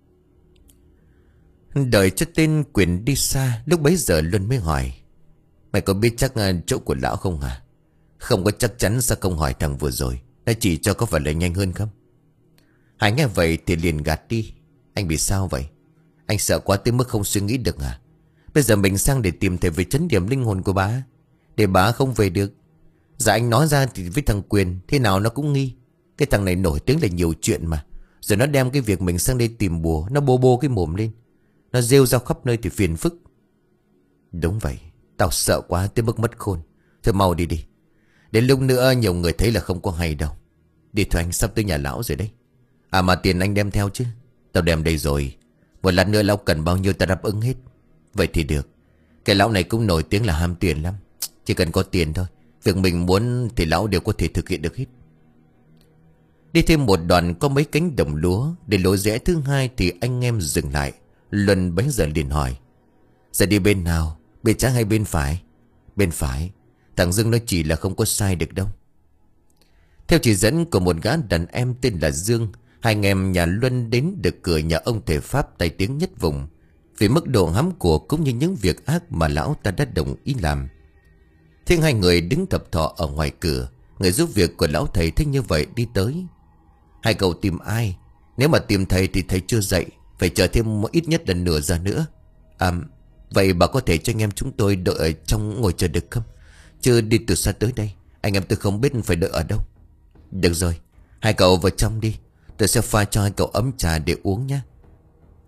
Đợi cho tên Quyền đi xa, lúc bấy giờ Luân mới hỏi: Mày có biết chắc chỗ của lão không hả? Không có chắc chắn sao không hỏi thằng vừa rồi. Nó chỉ cho có phải là nhanh hơn không? Hải nghe vậy thì liền gạt đi. Anh bị sao vậy? Anh sợ quá tới mức không suy nghĩ được hả? Bây giờ mình sang để tìm thầy về trấn điểm linh hồn của bà, để bà không về được. Dạ anh nói ra thì với thằng Quyền thế nào nó cũng nghi. Cái thằng này nổi tiếng là nhiều chuyện mà. Rồi nó đem cái việc mình sang đây tìm bùa, nó bô bô cái mồm lên, nó rêu rao khắp nơi thì phiền phức. Đúng vậy, tao sợ quá tới mức mất khôn. Thôi mau đi đi. Đến lúc nữa nhiều người thấy là không có hay đâu. Đi thôi, anh sắp tới nhà lão rồi đấy. À mà tiền anh đem theo chứ? Tao đem đây rồi. Một lần nữa lão cần bao nhiêu ta đáp ứng hết. Vậy thì được. Cái lão này cũng nổi tiếng là ham tiền lắm. Chỉ cần có tiền thôi, việc mình muốn thì lão đều có thể thực hiện được hết. Đi thêm một đoạn có mấy cánh đồng lúa, để lối rẽ thứ hai thì anh em dừng lại. Luân bấy giờ liền hỏi: Giờ đi bên nào? Bên trái hay bên phải? Bên phải. Thằng Dương nó chỉ là không có sai được đâu. Theo chỉ dẫn của một gã đàn em tên là Dương, hai anh em nhà Luân đến được cửa nhà ông thầy Pháp tay tiếng nhất vùng. Vì mức độ hám của cũng như những việc ác mà lão ta đã đồng ý làm. Thế hai người đứng thập thọ ở ngoài cửa. Người giúp việc của lão thầy thấy như vậy đi tới. Hai cậu tìm ai? Nếu mà tìm thầy thì thầy chưa dậy, phải chờ thêm ít nhất là nửa giờ nữa. À, vậy bà có thể cho anh em chúng tôi đợi ở trong ngồi chờ được không? Chứ đi từ xa tới đây, anh em tôi không biết phải đợi ở đâu. Được rồi, hai cậu vào trong đi. Tôi sẽ pha cho hai cậu ấm trà để uống nhé.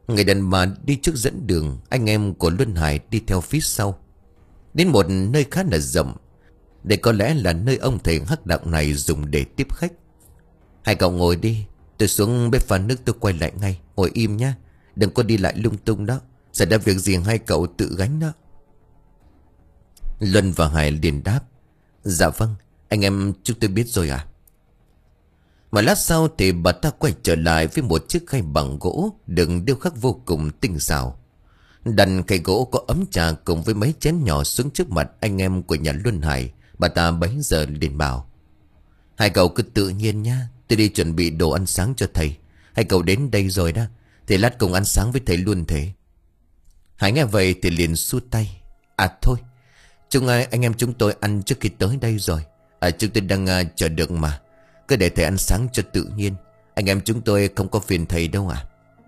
Người đàn bà đi trước dẫn đường, anh em của Luân Hải đi theo phía sau. Đến một nơi khá là rộng, đây có lẽ là nơi ông thầy hắc đạo này dùng để tiếp khách. Hai cậu ngồi đi, tôi xuống bếp pha nước tôi quay lại ngay. Ngồi im nhá, đừng có đi lại lung tung đó. Xảy ra việc gì hai cậu tự gánh đó. Luân và Hải liền đáp: Dạ vâng, anh em chúng tôi biết rồi à. Mà lát sau thì bà ta quay trở lại với một chiếc khay bằng gỗ đựng điêu khắc vô cùng tinh xảo. Đặt khay gỗ có ấm trà cùng với mấy chén nhỏ xuống trước mặt anh em của nhà Luân Hải. Bà ta bấy giờ liền bảo: Hai cậu cứ tự nhiên nhá, tôi đi chuẩn bị đồ ăn sáng cho thầy. Hai cậu đến đây rồi đó, thì lát cùng ăn sáng với thầy luôn thế. Hải nghe vậy thì liền xua tay: À thôi, chúng anh em chúng tôi ăn trước khi tới đây rồi. À, chúng tôi đang uh, chờ được mà. Cứ để thầy ăn sáng cho tự nhiên. Anh em chúng tôi không có phiền thầy đâu à.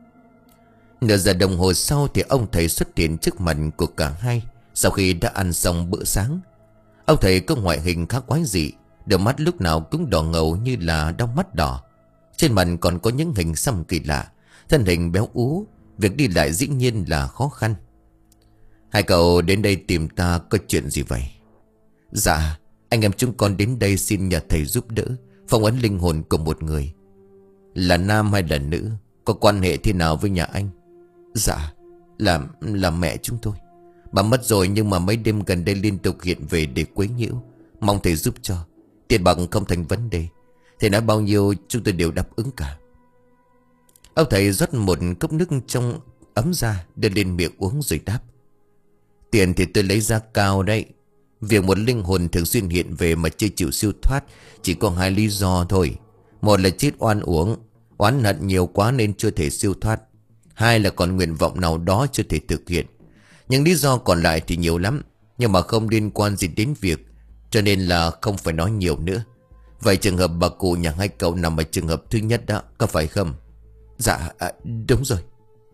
Nửa giờ đồng hồ sau thì ông thầy xuất hiện trước mặt của cả hai. Sau khi đã ăn xong bữa sáng, ông thầy có ngoại hình khá quái dị. Đôi mắt lúc nào cũng đỏ ngầu như là đau mắt đỏ. Trên mặt còn có những hình xăm kỳ lạ. Thân hình béo ú, việc đi lại dĩ nhiên là khó khăn. Hai cậu đến đây tìm ta có chuyện gì vậy? Dạ, anh em chúng con đến đây xin nhờ thầy giúp đỡ phong ấn linh hồn của một người. Là nam hay là nữ? Có quan hệ thế nào với nhà anh? Dạ, là, là mẹ chúng tôi. Bà mất rồi nhưng mà mấy đêm gần đây liên tục hiện về để quấy nhiễu. Mong thầy giúp cho. Tiền bạc không thành vấn đề. Thầy nói bao nhiêu chúng tôi đều đáp ứng cả. Ông thầy rót một cốc nước trong ấm ra, đưa lên miệng uống rồi đáp: Tiền thì tôi lấy ra cao đấy. Việc một linh hồn thường xuyên hiện về mà chưa chịu siêu thoát chỉ có hai lý do thôi. Một là chết oan uổng, oán hận nhiều quá nên chưa thể siêu thoát. Hai là còn nguyện vọng nào đó chưa thể thực hiện. Những lý do còn lại thì nhiều lắm, nhưng mà không liên quan gì đến việc, cho nên là không phải nói nhiều nữa. Vậy trường hợp bà cụ nhà hai cậu nằm ở trường hợp thứ nhất đó, có phải không? Dạ, à, đúng rồi.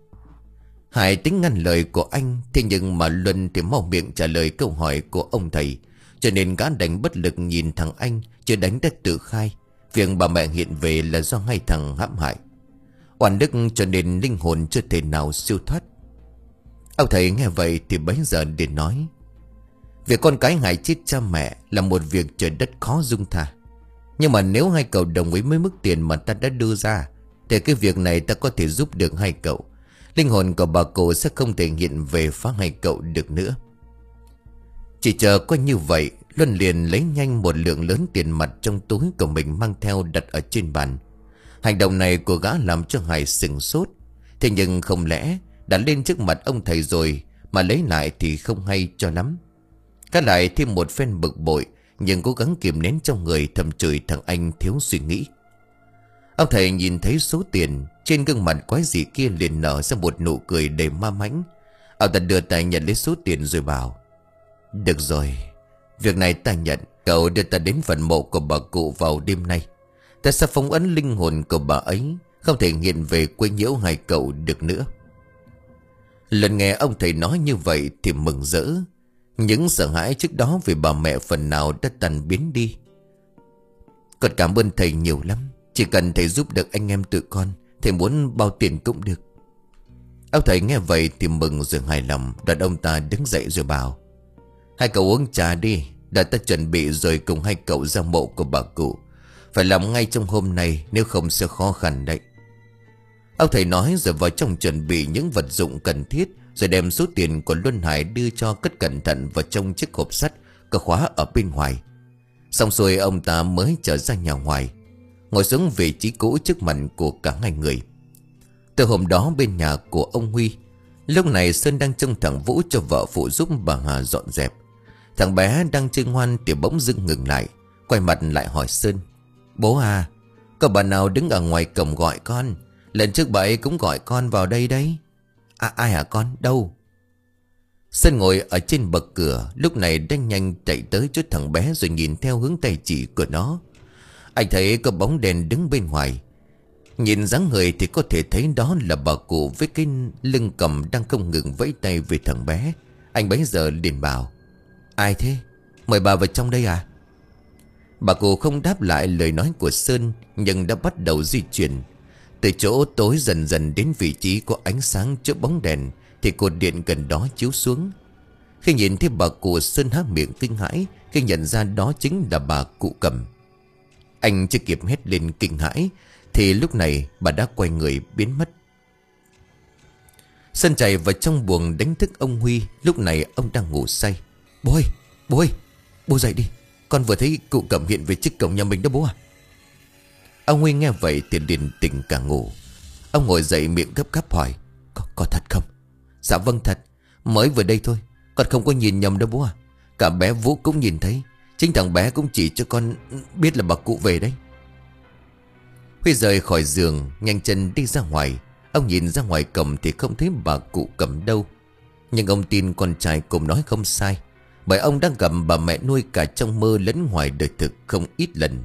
Hải tính ngăn lời của anh, thế nhưng mà Luân thì mau miệng trả lời câu hỏi của ông thầy, cho nên gã đành bất lực nhìn thằng anh, chưa đánh đã tự khai việc bà mẹ hiện về là do hai thằng hãm hại. Oan đức cho nên linh hồn chưa thể nào siêu thoát. Ông thầy nghe vậy thì bấy giờ để nói: Việc con cái hại chết cha mẹ là một việc trời đất khó dung tha. Nhưng mà nếu hai cậu đồng ý với mức tiền mà ta đã đưa ra, thì cái việc này ta có thể giúp được hai cậu. Linh hồn của bà cụ sẽ không thể hiện về phá hai cậu được nữa. Chỉ chờ có như vậy, Luân liền lấy nhanh một lượng lớn tiền mặt trong túi của mình mang theo đặt ở trên bàn. Hành động này của gã làm cho Hải sửng sốt. Thế nhưng không lẽ đã lên trước mặt ông thầy rồi mà lấy lại thì không hay cho lắm. Gã lại thêm một phen bực bội, nhưng cố gắng kiềm nén trong người, thầm chửi thằng anh thiếu suy nghĩ. Ông thầy nhìn thấy số tiền trên gương mặt quái dị kia liền nở ra một nụ cười đầy ma mãnh. Ông ta đưa tay nhận lấy số tiền rồi bảo: Được rồi, việc này ta nhận. Cậu đưa ta đến phần mộ của bà cụ vào đêm nay. Ta sẽ phong ấn linh hồn của bà ấy, không thể hiện về quấy nhiễu hai cậu được nữa. Lần nghe ông thầy nói như vậy thì mừng rỡ. Những sợ hãi trước đó về bà mẹ phần nào đã tan biến đi. Còn cảm ơn thầy nhiều lắm. Chỉ cần thầy giúp được anh em tụi con, thầy muốn bao tiền cũng được. Ông thầy nghe vậy thì mừng rồi hài lòng. Đoạn ông ta đứng dậy rồi bảo: Hai cậu uống trà đi, đã ta chuẩn bị rồi cùng hai cậu ra mộ của bà cụ. Phải làm ngay trong hôm nay, nếu không sẽ khó khăn đấy. Ông thầy nói rồi vào trong chuẩn bị những vật dụng cần thiết, rồi đem số tiền của Luân Hải đưa cho cất cẩn thận vào trong chiếc hộp sắt có khóa ở bên ngoài. Xong xuôi ông ta mới trở ra nhà ngoài, ngồi xuống vị trí cũ trước mặt của cả hai người. Từ hôm đó bên nhà của ông Huy, lúc này Sơn đang trông thằng Vũ cho vợ phụ giúp bà Hà dọn dẹp. Thằng bé đang chơi ngoan thì bỗng dưng ngừng lại, quay mặt lại hỏi Sơn: Bố à, có bà nào đứng ở ngoài cổng gọi con? Lần trước bà ấy cũng gọi con vào đây đấy. À, ai hả con? Đâu? Sơn ngồi ở trên bậc cửa, lúc này đang nhanh chạy tới chỗ thằng bé rồi nhìn theo hướng tay chỉ của nó. Anh thấy có bóng đèn đứng bên ngoài. Nhìn dáng người thì có thể thấy đó là bà cụ với cái lưng cầm đang không ngừng vẫy tay về thằng bé. Anh bấy giờ liền bảo: Ai thế? Mời bà vào trong đây à? Bà cụ không đáp lại lời nói của Sơn, nhưng đã bắt đầu di chuyển. Từ chỗ tối dần dần đến vị trí có ánh sáng chớp bóng đèn thì cột điện gần đó chiếu xuống. Khi nhìn thấy bà cụ, Sơn há miệng kinh hãi khi nhận ra đó chính là bà cụ Cầm. Anh chưa kịp hét lên kinh hãi thì lúc này bà đã quay người biến mất. Sơn chạy vào trong buồng đánh thức ông Huy. Lúc này ông đang ngủ say. Bố ơi, bố ơi, bố dậy đi. Con vừa thấy cụ Cầm hiện về trước cổng nhà mình đó bố à. Ông Huy nghe vậy thì liền tỉnh cả ngủ. Ông ngồi dậy miệng gấp gáp hỏi: Có, có thật không? Dạ vâng thật. Mới vừa đây thôi. Con không có nhìn nhầm đâu bố à. Cả bé Vũ cũng nhìn thấy. Chính thằng bé cũng chỉ cho con biết là bà cụ về đấy. Huy rời khỏi giường, nhanh chân đi ra ngoài. Ông nhìn ra ngoài cổng thì không thấy bà cụ Cầm đâu. Nhưng ông tin con trai cùng nói không sai, bởi ông đang gặp bà mẹ nuôi cả trong mơ lẫn ngoài đời thực không ít lần.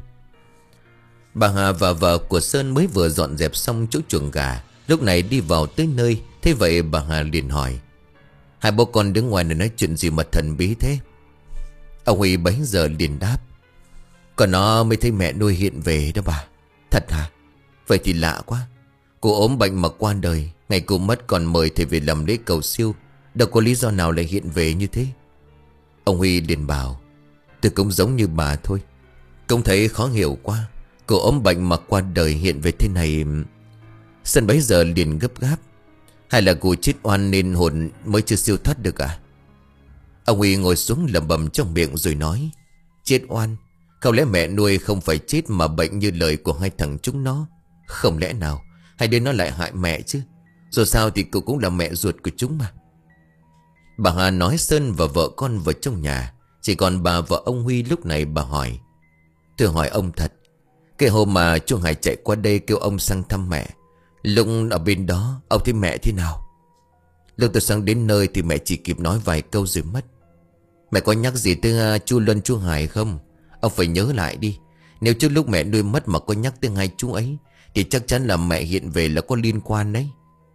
Bà Hà và vợ của Sơn mới vừa dọn dẹp xong chỗ chuồng gà, lúc này đi vào tới nơi. Thế vậy bà Hà liền hỏi: Hai bố con đứng ngoài này nói chuyện gì mà thần bí thế? Ông Huy bấy giờ liền đáp: Còn nó mới thấy mẹ nuôi hiện về đó bà. Thật hả? Vậy thì lạ quá. Cô ốm bệnh mà qua đời, ngày cô mất còn mời thầy về làm lễ cầu siêu. Đâu có lý do nào lại hiện về như thế. Ông Huy liền bảo: Tôi cũng giống như bà thôi, cũng thấy khó hiểu quá. Cô ốm bệnh mà qua đời hiện về thế này. Sơn bấy giờ liền gấp gáp: Hay là cô chết oan nên hồn mới chưa siêu thoát được à? Ông Huy ngồi xuống lẩm bẩm trong miệng rồi nói: Chết oan? Không lẽ mẹ nuôi không phải chết mà bệnh như lời của hai thằng chúng nó? Không lẽ nào hai đứa nó lại hại mẹ chứ? Dù sao thì cô cũng là mẹ ruột của chúng mà. Bà Hà nói Sơn và vợ con vào trong nhà. Chỉ còn bà và ông Huy. Lúc này bà hỏi: Thưa hỏi ông thật, cái hôm mà chú Hải chạy qua đây kêu ông sang thăm mẹ, lúc ở bên đó ông thấy mẹ thế nào? Lúc tôi sang đến nơi thì mẹ chỉ kịp nói vài câu rồi mất. Mẹ có nhắc gì tới chú Luân chú Hải không? Ông phải nhớ lại đi. Nếu trước lúc mẹ nuôi mất mà có nhắc tới hai chú ấy thì chắc chắn là mẹ hiện về là có liên quan đấy.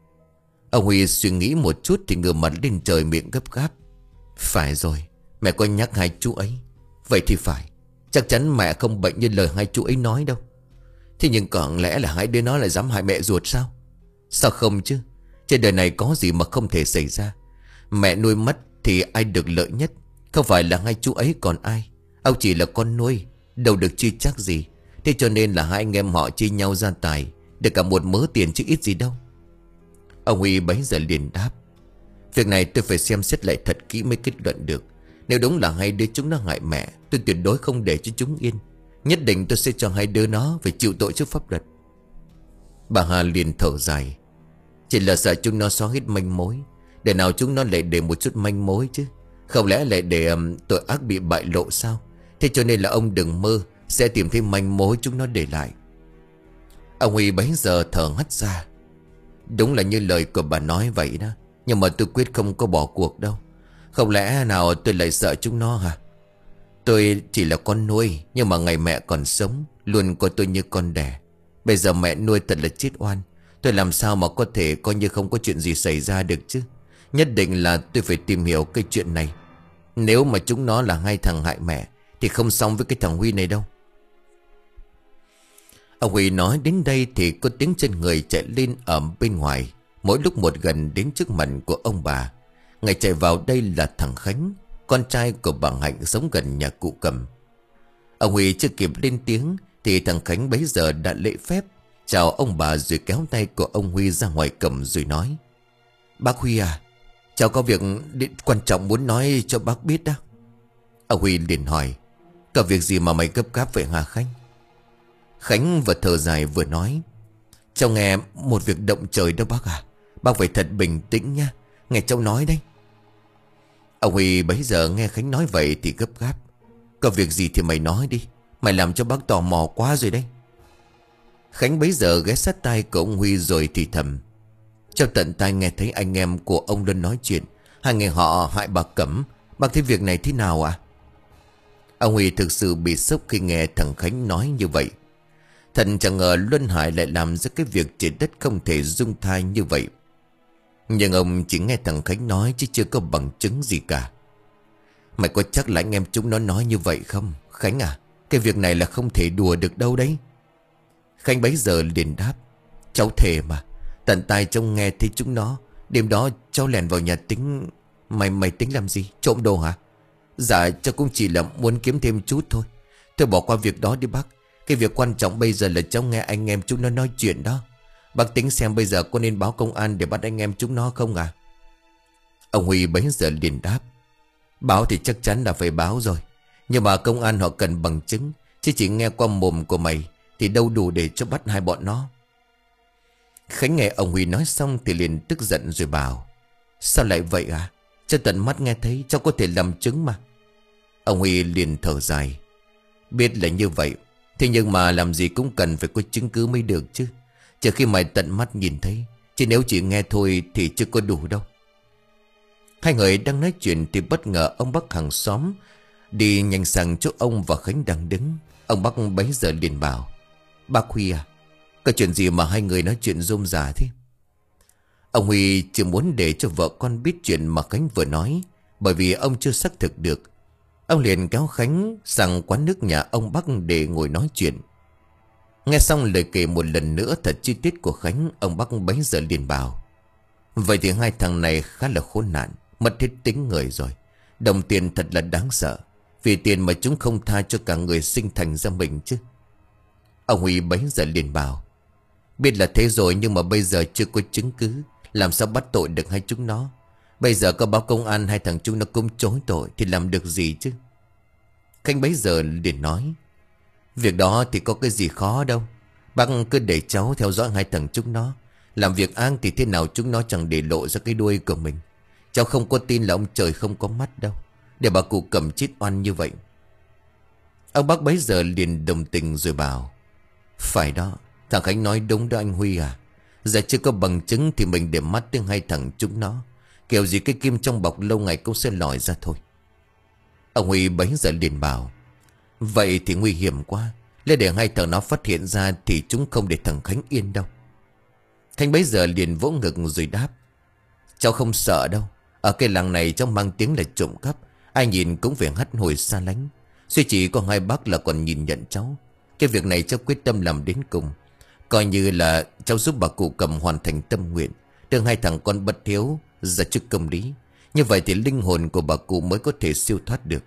Ông Huy suy nghĩ một chút thì ngửa mặt lên trời miệng gấp gáp: Phải rồi, mẹ có nhắc hai chú ấy. Vậy thì phải, chắc chắn mẹ không bệnh như lời hai chú ấy nói đâu. Thế nhưng có lẽ là hai đứa nó lại dám hại mẹ ruột sao? Sao không chứ? Trên đời này có gì mà không thể xảy ra. Mẹ nuôi mất thì ai được lợi nhất? Không phải là hai chú ấy còn ai. Ông chỉ là con nuôi, đâu được chia chắc gì. Thế cho nên là hai anh em họ chia nhau gia tài, được cả một mớ tiền chứ ít gì đâu. Ông Huy bấy giờ liền đáp: Việc này tôi phải xem xét lại thật kỹ mới kết luận được. Nếu đúng là hai đứa chúng nó hại mẹ, tôi tuyệt đối không để cho chúng yên. Nhất định tôi sẽ cho hai đứa nó phải chịu tội trước pháp luật. Bà Hà liền thở dài: Chỉ là sợ chúng nó xóa hết manh mối. Để nào chúng nó lại để một chút manh mối chứ? Không lẽ lại để um, tội ác bị bại lộ sao? Thế cho nên là ông đừng mơ sẽ tìm thấy manh mối chúng nó để lại. Ông Huy bấy giờ thở hắt ra: Đúng là như lời của bà nói vậy đó. Nhưng mà tôi quyết không có bỏ cuộc đâu. Không lẽ nào tôi lại sợ chúng nó hả? Tôi chỉ là con nuôi, nhưng mà ngày mẹ còn sống luôn coi tôi như con đẻ. Bây giờ mẹ nuôi thật là chết oan. Tôi làm sao mà có thể coi như không có chuyện gì xảy ra được chứ? Nhất định là tôi phải tìm hiểu cái chuyện này. Nếu mà chúng nó là hai thằng hại mẹ thì không xong với cái thằng Huy này đâu. Ông Huy nói đến đây thì có tiếng chân người chạy lên ở bên ngoài. Mỗi lúc một gần đến trước mặt của ông bà. Ngày chạy vào đây là thằng Khánh, con trai của bà Hạnh sống gần nhà cụ Cầm. Ông Huy chưa kịp lên tiếng thì thằng Khánh bấy giờ đã lễ phép chào ông bà rồi kéo tay của ông Huy ra ngoài cầm rồi nói: Bác Huy à, cháu có việc quan trọng muốn nói cho bác biết đó. Ông Huy liền hỏi: Có việc gì mà mày gấp gáp vậy hả Khánh? Khánh vừa thở dài vừa nói: Cháu nghe một việc động trời đó bác à. Bác phải thật bình tĩnh nha, nghe cháu nói đấy. Ông Huy bấy giờ nghe Khánh nói vậy thì gấp gáp: Có việc gì thì mày nói đi, mày làm cho bác tò mò quá rồi đấy. Khánh bấy giờ ghé sát tai của ông Huy rồi thì thầm: Cháu tận tai nghe thấy anh em của ông Luân nói chuyện. Hai người họ hại bà Cẩm. Bác thấy việc này thế nào ạ? À? Ông Huy thực sự bị sốc khi nghe thằng Khánh nói như vậy. Thần chẳng ngờ Luân Hải lại làm ra cái việc trên đất không thể dung thai như vậy. Nhưng ông chỉ nghe thằng Khánh nói chứ chưa có bằng chứng gì cả. Mày có chắc là anh em chúng nó nói như vậy không Khánh à? Cái việc này là không thể đùa được đâu đấy. Khánh bấy giờ liền đáp: Cháu thề mà, tận tai trông nghe thấy chúng nó. Đêm đó cháu lèn vào nhà tính. Mày mày tính làm gì, trộm đồ hả? Dạ cháu cũng chỉ là muốn kiếm thêm chút thôi. Thôi bỏ qua việc đó đi bác. Cái việc quan trọng bây giờ là cháu nghe anh em chúng nó nói chuyện đó. Bác tính xem bây giờ có nên báo công an để bắt anh em chúng nó không à? Ông Huy bấy giờ liền đáp. Báo thì chắc chắn là phải báo rồi. Nhưng mà công an họ cần bằng chứng. Chứ chỉ nghe qua mồm của mày thì đâu đủ để cho bắt hai bọn nó. Khánh nghe ông Huy nói xong thì liền tức giận rồi bảo. Sao lại vậy à? Cho tận mắt nghe thấy cháu có thể làm chứng mà. Ông Huy liền thở dài. Biết là như vậy, thế nhưng mà làm gì cũng cần phải có chứng cứ mới được chứ. Chờ khi mày tận mắt nhìn thấy. Chứ nếu chỉ nghe thôi thì chưa có đủ đâu. Hai người đang nói chuyện thì bất ngờ ông bác hàng xóm đi nhanh sang chỗ ông và Khánh đang đứng. Ông bác bấy giờ liền bảo. Bác Huy à, có chuyện gì mà hai người nói chuyện rôm rả thế? Ông Huy chưa muốn để cho vợ con biết chuyện mà Khánh vừa nói, bởi vì ông chưa xác thực được. Ông liền kéo Khánh sang quán nước nhà ông Bắc để ngồi nói chuyện. Nghe xong lời kể một lần nữa thật chi tiết của Khánh, ông Bắc bấy giờ liền bảo. Vậy thì hai thằng này khá là khốn nạn, mất hết tính người rồi. Đồng tiền thật là đáng sợ, vì tiền mà chúng không tha cho cả người sinh thành ra mình chứ. Ông Huy bấy giờ liền bảo. Biết là thế rồi nhưng mà bây giờ chưa có chứng cứ, làm sao bắt tội được hai chúng nó. Bây giờ có báo công an hai thằng chúng nó cũng chối tội thì làm được gì chứ. Khánh bấy giờ liền nói. Việc đó thì có cái gì khó đâu. Bác cứ để cháu theo dõi hai thằng chúng nó. Làm việc ác thì thế nào chúng nó chẳng để lộ ra cái đuôi của mình. Cháu không có tin là ông trời không có mắt đâu, để bà cụ cầm chết oan như vậy. Ông bác bấy giờ liền đồng tình rồi bảo. Phải đó, thằng Khánh nói đúng đó anh Huy à. Giờ chưa có bằng chứng thì mình để mắt đến hai thằng chúng nó. Kiểu gì cái kim trong bọc lâu ngày cũng sẽ lòi ra thôi. Ông Huy bấy giờ liền bảo. Vậy thì nguy hiểm quá. Nếu để hai thằng nó phát hiện ra thì chúng không để thằng Khánh yên đâu. Khánh bấy giờ liền vỗ ngực rồi đáp. Cháu không sợ đâu. Ở cái làng này cháu mang tiếng là trộm cắp, ai nhìn cũng phải hắt hồi xa lánh. Suy chỉ có hai bác là còn nhìn nhận cháu. Cái việc này cháu quyết tâm làm đến cùng. Coi như là cháu giúp bà cụ cầm hoàn thành tâm nguyện, đưa hai thằng con bất hiếu ra trước công lý. Như vậy thì linh hồn của bà cụ mới có thể siêu thoát được.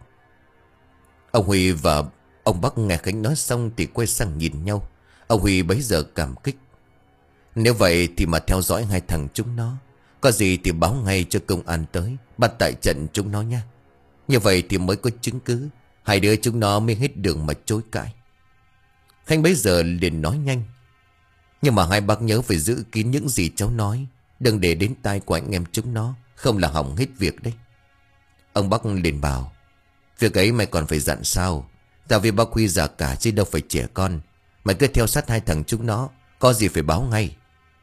Ông Huy và ông Bắc nghe Khánh nói xong thì quay sang nhìn nhau. Ông Huy bấy giờ cảm kích. Nếu vậy thì mà theo dõi hai thằng chúng nó, có gì thì báo ngay cho công an tới, bắt tại trận chúng nó nha. Như vậy thì mới có chứng cứ, hai đứa chúng nó mới hết đường mà chối cãi. Khánh bấy giờ liền nói nhanh. Nhưng mà hai bác nhớ phải giữ kín những gì cháu nói, đừng để đến tai của anh em chúng nó, không là hỏng hết việc đấy. Ông Bắc liền bảo. Việc ấy mày còn phải dặn sao? Tại vì bác Huy già cả chứ đâu phải trẻ con. Mày cứ theo sát hai thằng chúng nó, có gì phải báo ngay.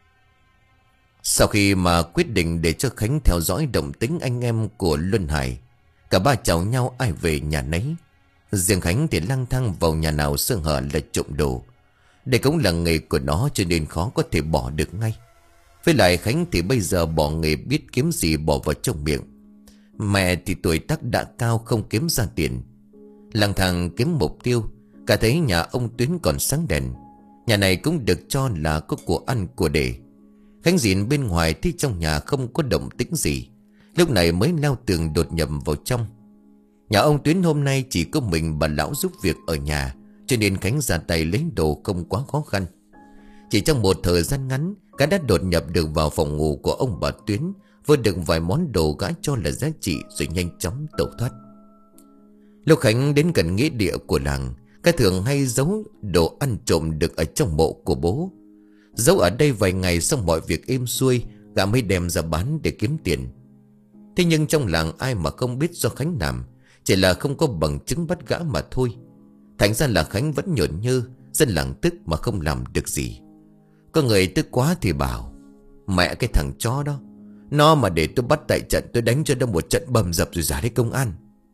Sau khi mà quyết định để cho Khánh theo dõi động tính anh em của Luân Hải, cả ba cháu nhau ai về nhà nấy. Riêng Khánh thì lang thang vào nhà nào sơ hở là trộm đồ. Đây cũng là nghề của nó cho nên khó có thể bỏ được ngay. Với lại Khánh thì bây giờ bỏ nghề biết kiếm gì bỏ vào trong miệng. Mẹ thì tuổi tác đã cao không kiếm ra tiền. Lang thang kiếm mục tiêu. Cả thấy nhà ông Tuyến còn sáng đèn. Nhà này cũng được cho là có của ăn của để. Khánh nhìn bên ngoài thì trong nhà không có động tĩnh gì. Lúc này mới leo tường đột nhập vào trong. Nhà ông Tuyến hôm nay chỉ có mình bà lão giúp việc ở nhà, cho nên Khánh ra tay lấy đồ không quá khó khăn. Chỉ trong một thời gian ngắn, gã đã đột nhập được vào phòng ngủ của ông bà Tuyến, vừa được vài món đồ gã cho là giá trị rồi nhanh chóng tẩu thoát. Lúc Khánh đến gần nghĩa địa của làng, gã thường hay giấu đồ ăn trộm được ở trong mộ của bố. Giấu ở đây vài ngày xong mọi việc êm xuôi, gã mới đem ra bán để kiếm tiền. Thế nhưng trong làng ai mà không biết do Khánh làm, chỉ là không có bằng chứng bắt gã mà thôi. Thành ra là Khánh vẫn nhởn nhơ, dân làng tức mà không làm được gì. Có người tức quá thì bảo, mẹ cái thằng chó đó, nó mà để tôi bắt tại trận, tôi đánh cho nó một trận bầm dập rồi giả đến công an.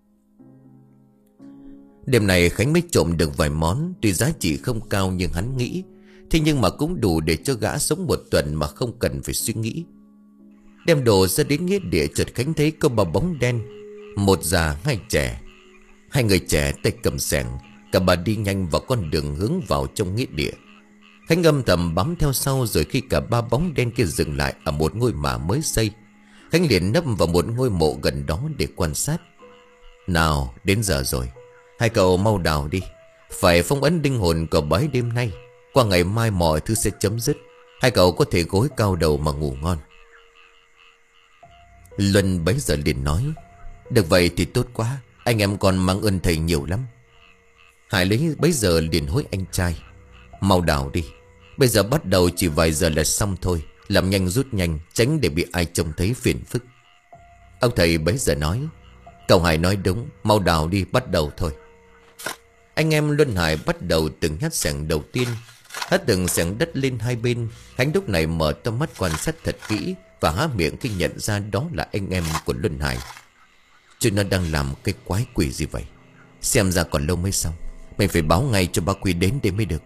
Đêm này Khánh mới trộm được vài món, tuy giá trị không cao nhưng hắn nghĩ, thế nhưng mà cũng đủ để cho gã sống một tuần mà không cần phải suy nghĩ. Đem đồ ra đến nghĩa địa, chợt Khánh thấy có ba bóng đen, một già hai trẻ. Hai người trẻ tay cầm xẻng, cả bà đi nhanh vào con đường hướng vào trong nghĩa địa. Khánh âm thầm bám theo sau. Rồi khi cả ba bóng đen kia dừng lại ở một ngôi mả mới xây, Khánh liền nấp vào một ngôi mộ gần đó để quan sát. Nào, đến giờ rồi, hai cậu mau đào đi. Phải phong ấn linh hồn của bái đêm nay. Qua ngày mai mọi thứ sẽ chấm dứt. Hai cậu có thể gối cao đầu mà ngủ ngon. Luân bấy giờ liền nói: Được vậy thì tốt quá, anh em còn mang ơn thầy nhiều lắm. Hải lấy bấy giờ liền hối anh trai: Mau đào đi, bây giờ bắt đầu chỉ vài giờ là xong thôi. Làm nhanh rút nhanh, tránh để bị ai trông thấy phiền phức. Ông thầy bấy giờ nói: Cậu Hải nói đúng, mau đào đi, bắt đầu thôi. Anh em Luân Hải bắt đầu từng nhát xẻng đầu tiên. Hất từng xẻng đất lên hai bên. Khánh lúc này mở to mắt quan sát thật kỹ, và há miệng khi nhận ra đó là anh em của Luân Hải. Chứ nó đang làm cái quái quỷ gì vậy? Xem ra còn lâu mới xong. Mình phải báo ngay cho ba Quy đến để mới được.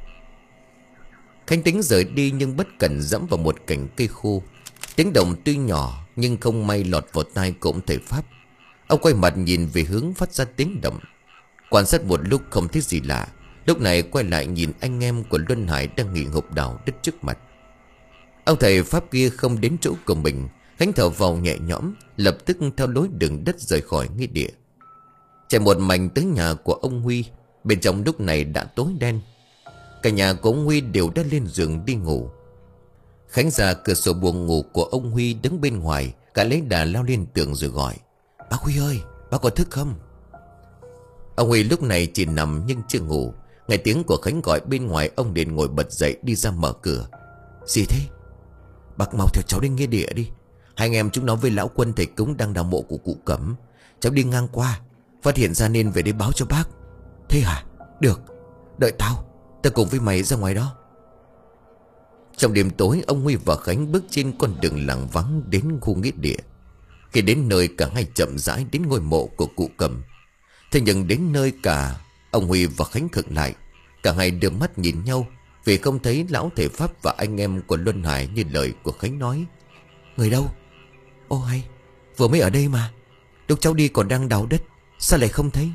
Khánh tính rời đi nhưng bất cẩn dẫm vào một cành cây khô. Tiếng động tuy nhỏ nhưng không may lọt vào tai của ông thầy Pháp. Ông quay mặt nhìn về hướng phát ra tiếng động. Quan sát một lúc không thấy gì lạ. Lúc này quay lại nhìn anh em của Luân Hải đang nghỉ ngục đào đất trước mặt. Ông thầy Pháp kia không đến chỗ của mình. Khánh thở vào nhẹ nhõm, lập tức theo lối đường đất rời khỏi nghĩa địa, chạy một mạch tới nhà của ông Huy. Bên trong lúc này đã tối đen. Cả nhà của ông Huy đều đã lên giường đi ngủ. Khánh ra cửa sổ buồng ngủ của ông Huy đứng bên ngoài, cả lấy đà lao lên tường rồi gọi: Bác Huy ơi, bác có thức không? Ông Huy lúc này chỉ nằm nhưng chưa ngủ. Nghe tiếng của Khánh gọi bên ngoài, ông liền ngồi bật dậy đi ra mở cửa. Gì thế? Bác mau theo cháu đến nghĩa địa đi. Hai anh em chúng nó với lão Quân thầy cúng đang đào mộ của cụ Cẩm. Cháu đi ngang qua phát hiện ra nên về đây báo cho bác. Thế hả? Được, đợi tao, tao cùng với mày ra ngoài đó. Trong đêm tối, ông Huy và Khánh bước trên con đường làng vắng đến khu nghĩa địa. Khi đến nơi, cả hai chậm rãi đến ngôi mộ của cụ Cẩm. Thế nhưng đến nơi cả ông Huy và Khánh khựng lại. Cả hai đưa mắt nhìn nhau, vì không thấy lão thầy Pháp và anh em của Luân Hải như lời của Khánh nói. Người đâu? Ô hay, vừa mới ở đây mà. Lúc cháu đi còn đang đào đất, sao lại không thấy?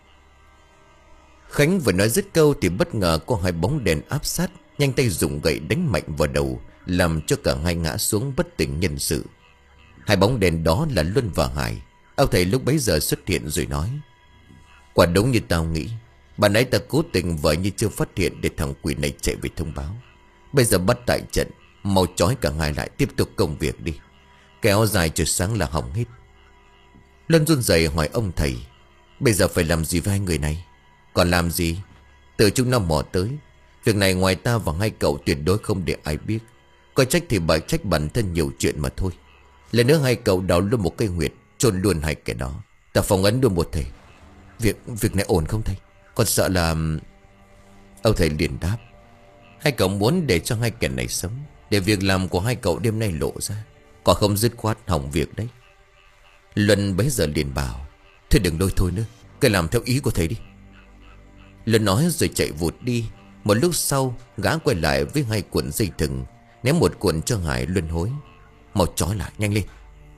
Khánh vừa nói dứt câu thì bất ngờ có hai bóng đèn áp sát, nhanh tay dùng gậy đánh mạnh vào đầu, làm cho cả hai ngã xuống bất tỉnh nhân sự. Hai bóng đèn đó là Luân và Hải. Ông thầy lúc bấy giờ xuất hiện rồi nói: Quả đúng như tao nghĩ, bạn nãy ta cố tình vợ như chưa phát hiện để thằng quỷ này chạy về thông báo. Bây giờ bắt tại trận, mau trói cả hai lại tiếp tục công việc đi. Kéo dài cho sáng là hỏng hết. Luân run rẩy hỏi ông thầy: Bây giờ phải làm gì với hai người này? Còn làm gì? Từ chúng nó mò tới. Việc này ngoài ta và hai cậu tuyệt đối không để ai biết. Coi trách thì bởi trách bản thân nhiều chuyện mà thôi. Lần nữa hai cậu đào luôn một cây huyệt, chôn luôn hai kẻ đó. Ta phỏng ấn luôn một thầy. Việc việc này ổn không thầy? Còn sợ là... Ông thầy liền đáp: Hai cậu muốn để cho hai kẻ này sống, để việc làm của hai cậu đêm nay lộ ra. Còn không dứt khoát hỏng việc đấy. Luân bấy giờ liền bảo: Thôi đừng đôi thôi nữa, cứ làm theo ý của thầy đi. Luân nói rồi chạy vụt đi. Một lúc sau, gã quay lại với hai cuộn dây thừng, ném một cuộn cho Hải. Luân hối: Mau trói lại, nhanh lên.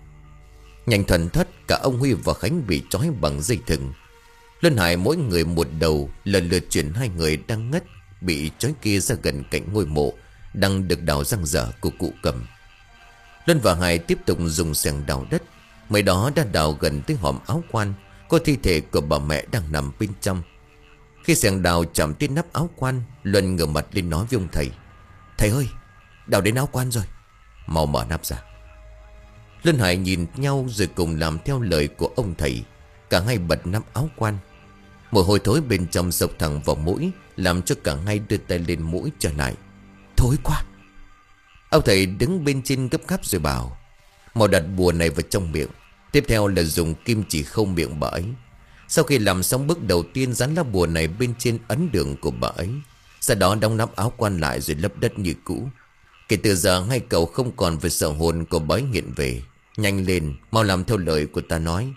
Nhanh thuần thất, cả ông Huy và Khánh bị trói bằng dây thừng. Luân Hải mỗi người một đầu, lần lượt chuyển hai người đang ngất bị trói kia ra gần cạnh ngôi mộ đang được đào răng dở của cụ Cẩm. Luân và Hải tiếp tục dùng xẻng đào đất. Mới đó đã đào gần tới hòm áo quan, có thi thể của bà mẹ đang nằm bên trong. Khi xẻng đào chạm tới nắp áo quan, Luân ngửa mặt lên nói với ông thầy: Thầy ơi, đào đến áo quan rồi, mau mở nắp ra. Luân Hải nhìn nhau rồi cùng làm theo lời của ông thầy. Cả hai bật nắp áo quan. Mùi hôi thối bên trong sộc thẳng vào mũi, làm cho cả hai đưa tay lên mũi trở lại. Thối quá. Ông thầy đứng bên trên gấp gáp rồi bảo: Mau đặt bùa này vào trong miệng. Tiếp theo là dùng kim chỉ khâu miệng bà ấy. Sau khi làm xong bước đầu tiên, dán lá bùa này bên trên ấn đường của bà ấy. Sau đó đóng nắp áo quan lại rồi lấp đất như cũ. Kể từ giờ hai cậu không còn phải sợ hồn của bà ấy hiện về. Nhanh lên, mau làm theo lời của ta nói.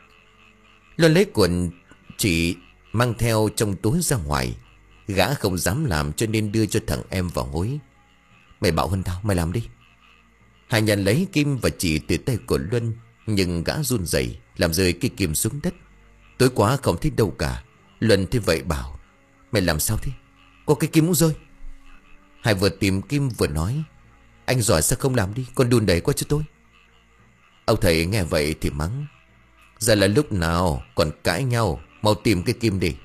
Luân lấy cuộn chỉ mang theo trong túi ra ngoài. Gã không dám làm cho nên đưa cho thằng em vào hối: Mày bảo hơn tao, mày làm đi. Hải nhận lấy kim và chỉ từ tay của Luân, nhưng gã run rẩy làm rơi cái kim xuống đất. Tối quá không thấy đâu cả. Luân thế vậy bảo: Mày làm sao thế? Có cái kim cũng rơi. Hải vừa tìm kim vừa nói: Anh giỏi sao không làm đi, con đùn đẩy qua cho tôi. Ông thầy nghe vậy thì mắng: Giờ là lúc nào còn cãi nhau, mau tìm cái kim đi.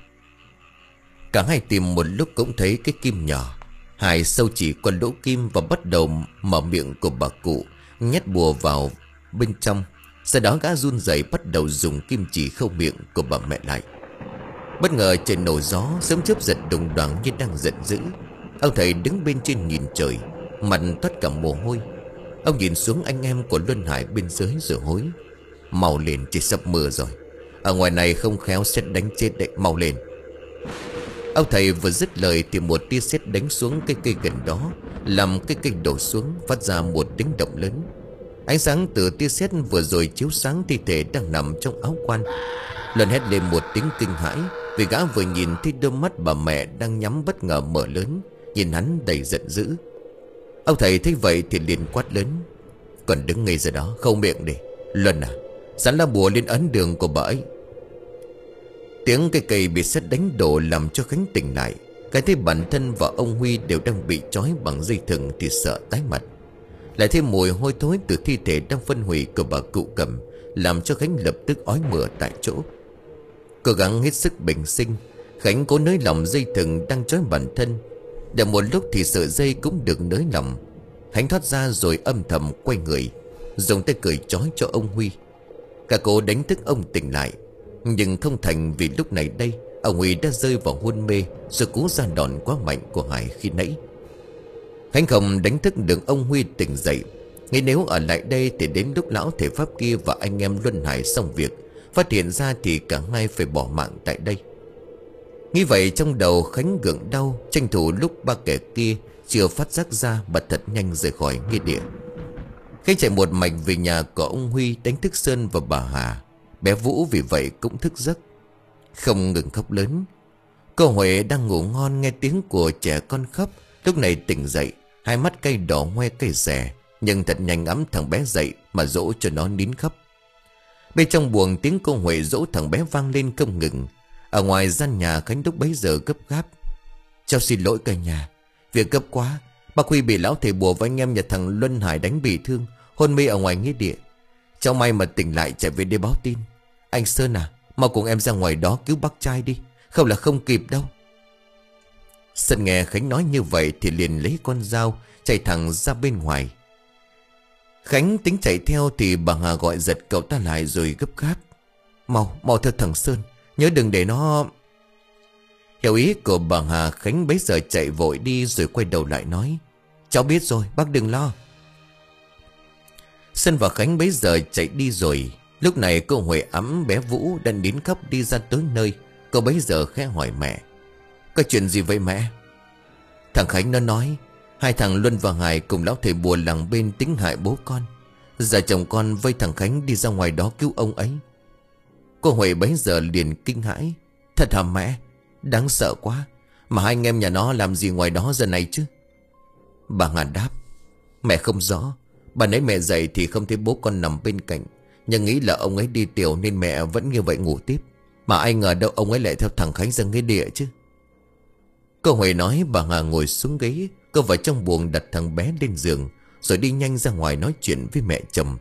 Cả hai tìm một lúc cũng thấy cái kim nhỏ. Hải sâu chỉ qua lỗ kim và bắt đầu mở miệng của bà cụ, nhét bùa vào bên trong. Sau đó gã run rẩy bắt đầu dùng kim chỉ khâu miệng của bà mẹ lại. Bất ngờ trời nổ gió, sấm chớp giật đùng đoàng như đang giận dữ. Ông thầy đứng bên trên nhìn trời, mặt toát cả mồ hôi. Ông nhìn xuống anh em của Luân Hải bên dưới rồi hối: Mau lên, chỉ sắp mưa rồi. Ở ngoài này không khéo sét đánh chết đấy, mau lên. Ông thầy vừa dứt lời thì một tia sét đánh xuống cái cây gần đó, làm cái cây đổ xuống, phát ra một tiếng động lớn. Ánh sáng từ tia sét vừa rồi chiếu sáng thi thể đang nằm trong áo quan. Luân hét lên một tiếng kinh hãi, vì gã vừa nhìn thấy đôi mắt bà mẹ đang nhắm bất ngờ mở lớn, nhìn hắn đầy giận dữ. Ông thầy thấy vậy thì liền quát lớn: Còn đứng ngay ra đó không miệng đi. Luân à, sẵn lá bùa lên ấn đường của bà ấy. Tiếng cây cây bị sét đánh đổ làm cho Khánh tỉnh lại. Cái thấy bản thân và ông Huy đều đang bị trói bằng dây thừng thì sợ tái mặt. Lại thêm mùi hôi thối từ thi thể đang phân hủy của bà cụ Cầm, làm cho Khánh lập tức ói mửa tại chỗ. Cố gắng hết sức bình sinh, Khánh cố nới lỏng dây thừng đang trói bản thân. Để một lúc thì sợi dây cũng được nới lỏng. Khánh thoát ra rồi âm thầm quay người, dùng tay cởi trói cho ông Huy. Cả cố đánh thức ông tỉnh lại, nhưng không thành, vì lúc này đây ông Huy đã rơi vào hôn mê do cú ra đòn quá mạnh của Hải khi nãy. Khánh không đánh thức được ông Huy tỉnh dậy, nghĩ nếu ở lại đây thì đến lúc lão thể pháp kia và anh em Luân Hải xong việc, phát hiện ra thì cả hai phải bỏ mạng tại đây. Nghĩ vậy trong đầu Khánh gượng đau, tranh thủ lúc ba kẻ kia chưa phát giác ra mà thật nhanh rời khỏi nghĩa địa. Khánh chạy một mạch về nhà của ông Huy, đánh thức Sơn và bà Hà. Bé Vũ vì vậy cũng thức giấc, không ngừng khóc lớn. Cô Huệ đang ngủ ngon nghe tiếng của trẻ con khóc, lúc này tỉnh dậy, hai mắt cay đỏ hoe cay xè, nhưng thật nhanh ẵm thằng bé dậy mà dỗ cho nó nín khóc. Bên trong buồng tiếng cô Huệ dỗ thằng bé vang lên không ngừng. Ở ngoài gian nhà Khánh lúc bấy giờ gấp gáp: Cháu xin lỗi cả nhà, việc gấp quá. Bác Huy bị lão thầy bùa và anh em nhà thằng Luân Hải đánh bị thương, hôn mê ở ngoài nghĩa địa. Cháu may mà tỉnh lại chạy về đây báo tin. Anh Sơn à, mau cùng em ra ngoài đó cứu bác trai đi, không là không kịp đâu. Sơn nghe Khánh nói như vậy thì liền lấy con dao chạy thẳng ra bên ngoài. Khánh tính chạy theo thì bà Hà gọi giật cậu ta lại rồi gấp gáp: Mau, mau theo thằng Sơn, nhớ đừng để nó... Hiểu ý của bà Hà, Khánh bấy giờ chạy vội đi rồi quay đầu lại nói: Cháu biết rồi, bác đừng lo. Sơn và Khánh bấy giờ chạy đi rồi. Lúc này cô Huệ ẵm bé Vũ đang đến khóc đi ra tới nơi. Cô bấy giờ khẽ hỏi mẹ: Có chuyện gì vậy mẹ? Thằng Khánh nó nói hai thằng Luân và Hải cùng lão thầy bùa làng bên tính hại bố con. Giờ chồng con vây thằng Khánh đi ra ngoài đó cứu ông ấy. Cô Huệ bấy giờ liền kinh hãi: Thật hả mẹ? Đáng sợ quá. Mà hai anh em nhà nó làm gì ngoài đó giờ này chứ? Bà Hà đáp: Mẹ không rõ. Bà nãy mẹ dậy thì không thấy bố con nằm bên cạnh, nhưng nghĩ là ông ấy đi tiểu nên mẹ vẫn như vậy ngủ tiếp. Mà ai ngờ đâu ông ấy lại theo thằng Khánh ra nghĩa địa chứ. Cô Huệ nói bà Hà ngồi xuống ghế. Cô vào trong buồng đặt thằng bé lên giường, rồi đi nhanh ra ngoài nói chuyện với mẹ chồng.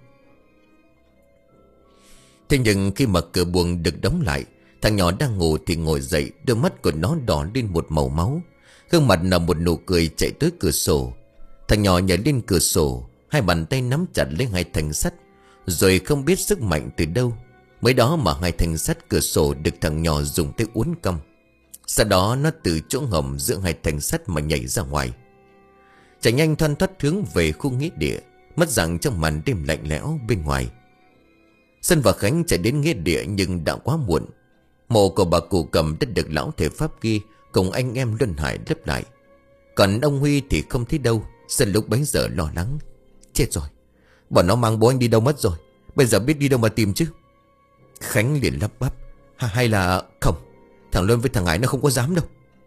Thế nhưng khi mà cửa buồng được đóng lại, thằng nhỏ đang ngủ thì ngồi dậy. Đôi mắt của nó đỏ lên một màu máu, gương mặt là một nụ cười, chạy tới cửa sổ. Thằng nhỏ nhảy lên cửa sổ, hai bàn tay nắm chặt lấy hai thanh sắt, rồi không biết sức mạnh từ đâu. Mới đó mà hai thanh sắt cửa sổ được thằng nhỏ dùng tay uốn cong. Sau đó nó từ chỗ hầm giữa hai thanh sắt mà nhảy ra ngoài, chạy nhanh thoăn thoắt hướng về khu nghĩa địa, mất dạng trong màn đêm lạnh lẽo bên ngoài. Sơn và Khánh chạy đến nghĩa địa nhưng đã quá muộn. Mộ của bà cụ Cầm đã được lão thể pháp ghi cùng anh em Luân Hải lấp lại. Còn ông Huy thì không thấy đâu. Sơn lúc bấy giờ lo lắng: Chết rồi, bọn nó mang bố anh đi đâu mất rồi, bây giờ biết đi đâu mà tìm chứ. Khánh liền lắp bắp: Hay là không, thằng Luân với thằng Hải nó không có dám đâu.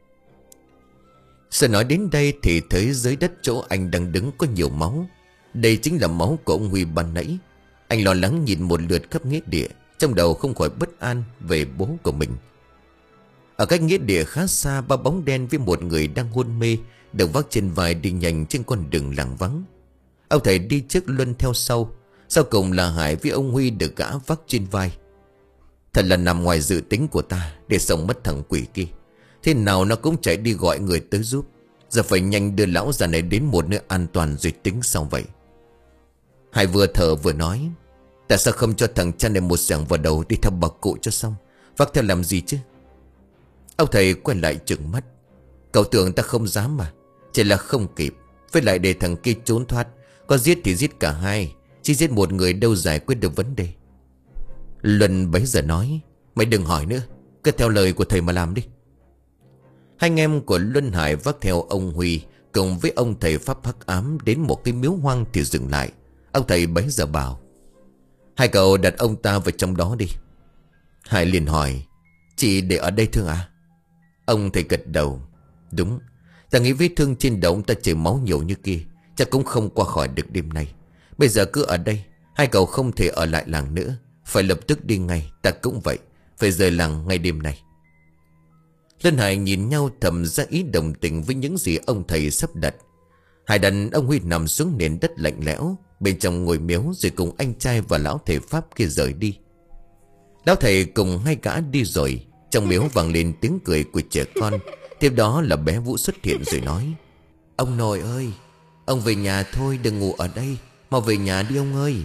Sơn nói đến đây thì thấy dưới đất chỗ anh đang đứng có nhiều máu. Đây chính là máu của ông Huy ban nãy. Anh lo lắng nhìn một lượt khắp nghĩa địa, trong đầu không khỏi bất an về bố của mình. Ở cách nghĩa địa khá xa, ba bóng đen với một người đang hôn mê được vác trên vai đi nhanh trên con đường làng vắng. Ông thầy đi trước Luân theo sau. Sau cùng là Hải với ông Huy được gã vác trên vai. Thật là nằm ngoài dự tính của ta để sống mất thằng quỷ kia. Thế nào nó cũng chạy đi gọi người tới giúp. Giờ phải nhanh đưa lão già này đến một nơi an toàn rồi tính sau vậy. Hải vừa thở vừa nói: tại sao không cho thằng cha này một giảng vào đầu đi theo bà cụ cho xong, vác theo làm gì chứ? Ông thầy quay lại trừng mắt: cậu tưởng ta không dám mà. Chỉ là không kịp. Với lại để thằng kia trốn thoát, có giết thì giết cả hai, chỉ giết một người đâu giải quyết được vấn đề. Luân bấy giờ nói: mày đừng hỏi nữa, cứ theo lời của thầy mà làm đi. Hai anh em của Luân Hải vác theo ông Huy cùng với ông thầy pháp hắc ám đến một cái miếu hoang thì dừng lại. Ông thầy bấy giờ bảo: hai cậu đặt ông ta vào trong đó đi. Hải liền hỏi: chị để ở đây thương à? Ông thầy gật đầu: đúng. Ta nghĩ vết thương trên đầu ông ta chảy máu nhiều như kia, chắc cũng không qua khỏi được đêm nay. Bây giờ cứ ở đây. Hai cậu không thể ở lại làng nữa, phải lập tức đi ngay. Ta cũng vậy, phải rời làng ngay đêm nay. Lân Hải nhìn nhau thầm ra ý đồng tình với những gì ông thầy sắp đặt. Hải đặt ông Huy nằm xuống nền đất lạnh lẽo bên trong ngôi miếu, rồi cùng anh trai và lão thầy pháp kia rời đi. Lão thầy cùng hai gã đi rồi. Trong miếu vang lên tiếng cười của trẻ con. Tiếp đó là bé Vũ xuất hiện rồi nói: ông nội ơi, ông về nhà thôi, đừng ngủ ở đây, mau về nhà đi ông ơi.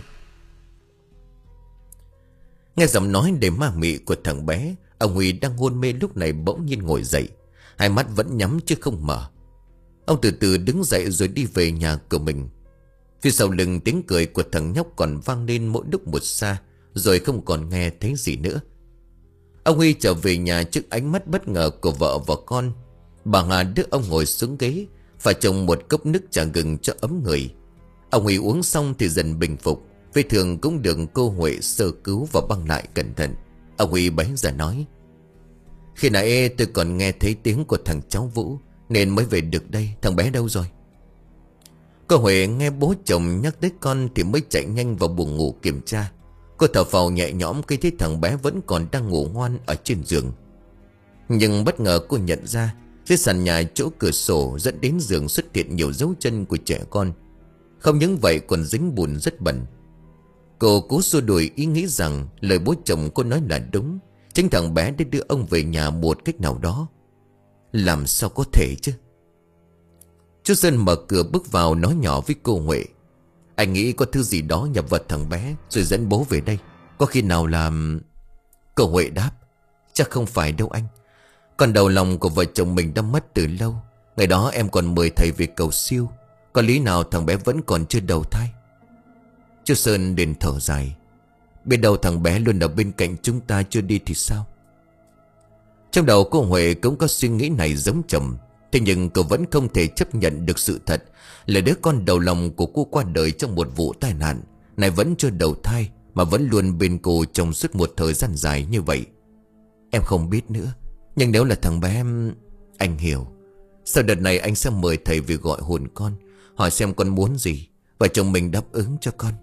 Nghe giọng nói đầy ma mị của thằng bé, ông Huy đang hôn mê lúc này bỗng nhiên ngồi dậy. Hai mắt vẫn nhắm chứ không mở. Ông từ từ đứng dậy rồi đi về nhà của mình. Phía sau lưng tiếng cười của thằng nhóc còn vang lên mỗi lúc một xa, rồi không còn nghe thấy gì nữa. Ông Huy trở về nhà trước ánh mắt bất ngờ của vợ và con. Bà Hà đưa ông ngồi xuống ghế, và trồng một cốc nước trà gừng cho ấm người. Ông Huy uống xong thì dần bình phục. Vết thương cũng được cô Huệ sơ cứu và băng lại cẩn thận. Ông Huy bấy giờ nói: khi nãy tôi còn nghe thấy tiếng của thằng cháu Vũ, nên mới về được đây. Thằng bé đâu rồi? Cô Huệ nghe bố chồng nhắc tới con thì mới chạy nhanh vào buồng ngủ kiểm tra. Cô thở phào nhẹ nhõm khi thấy thằng bé vẫn còn đang ngủ ngoan ở trên giường. Nhưng bất ngờ cô nhận ra dưới sàn nhà chỗ cửa sổ dẫn đến giường xuất hiện nhiều dấu chân của trẻ con. Không những vậy còn dính bùn rất bẩn. Cô cố xua đuổi ý nghĩ rằng lời bố chồng cô nói là đúng. Chính thằng bé đã đưa ông về nhà một cách nào đó. Làm sao có thể chứ? Chú Sơn mở cửa bước vào nói nhỏ với cô Huệ: anh nghĩ có thứ gì đó nhập vào thằng bé rồi dẫn bố về đây. Có khi nào làm... Cô Huệ đáp: chắc không phải đâu anh. Còn đầu lòng của vợ chồng mình đã mất từ lâu. Ngày đó em còn mời thầy về cầu siêu. Có lý nào thằng bé vẫn còn chưa đầu thai? Chú Sơn liền thở dài: biết đâu thằng bé luôn ở bên cạnh chúng ta chưa đi thì sao? Trong đầu cô Huệ cũng có suy nghĩ này giống chồng. Thế nhưng cô vẫn không thể chấp nhận được sự thật là đứa con đầu lòng của cô qua đời trong một vụ tai nạn này vẫn chưa đầu thai, mà vẫn luôn bên cô trong suốt một thời gian dài như vậy. Em không biết nữa, nhưng nếu là thằng bé em... Anh hiểu. Sau đợt này anh sẽ mời thầy về gọi hồn con, hỏi xem con muốn gì, và chồng mình đáp ứng cho con.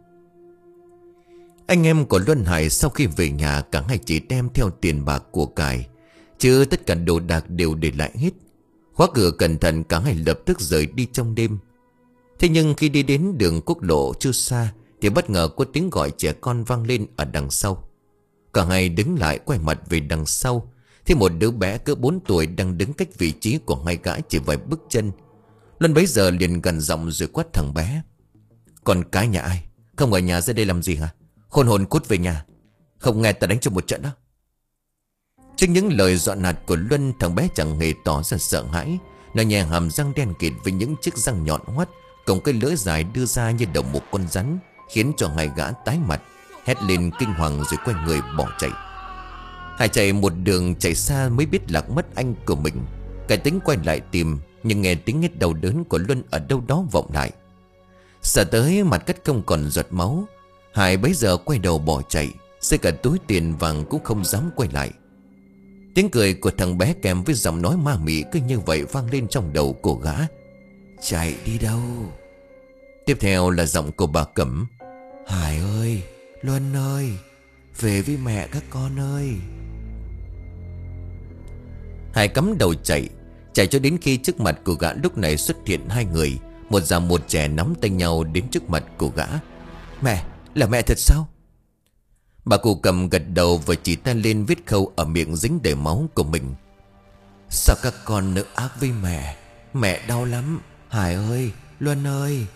Anh em của Luân Hải sau khi về nhà, cả hai chỉ đem theo tiền bạc của cải, chứ tất cả đồ đạc đều để lại hết. Khóa cửa cẩn thận, cả hai lập tức rời đi trong đêm. Thế nhưng khi đi đến đường quốc lộ chưa xa thì bất ngờ có tiếng gọi trẻ con vang lên ở đằng sau. Cả hai đứng lại quay mặt về đằng sau, thì một đứa bé cỡ bốn tuổi đang đứng cách vị trí của hai gã chỉ vài bước chân. Luân bấy giờ liền gần giọng rồi quát thằng bé: con cái nhà ai? Không ở nhà ra đây làm gì hả? Khôn hồn cút về nhà, không nghe ta đánh cho một trận đó. Trước những lời dọa nạt của Luân, thằng bé chẳng hề tỏ ra sợ hãi. Nó nhè hàm răng đen kịt với những chiếc răng nhọn hoắt, cùng cái lưỡi dài đưa ra như đầu một con rắn, khiến cho hai gã tái mặt, hét lên kinh hoàng rồi quay người bỏ chạy. Hải chạy một đường chạy xa mới biết lạc mất anh của mình. Cái tính quay lại tìm, nhưng nghe tiếng hét đau đớn của Luân ở đâu đó vọng lại. Sợ tới mặt cắt không còn giọt máu, Hải bấy giờ quay đầu bỏ chạy, xếp cả túi tiền vàng cũng không dám quay lại. Tiếng cười của thằng bé kèm với giọng nói ma mị cứ như vậy vang lên trong đầu của gã: chạy đi đâu? Tiếp theo là giọng của bà Cẩm: Hải ơi, Luân ơi, về với mẹ các con ơi. Hải cắm đầu chạy, chạy cho đến khi trước mặt của gã lúc này xuất hiện hai người, một già một trẻ nắm tay nhau đến trước mặt của gã. Mẹ, là mẹ thật sao? Bà cụ cầm gật đầu và chỉ tay lên vết khâu ở miệng dính đầy máu của mình. Sao các con nỡ ác với mẹ? Mẹ đau lắm. Hải ơi, Luân ơi.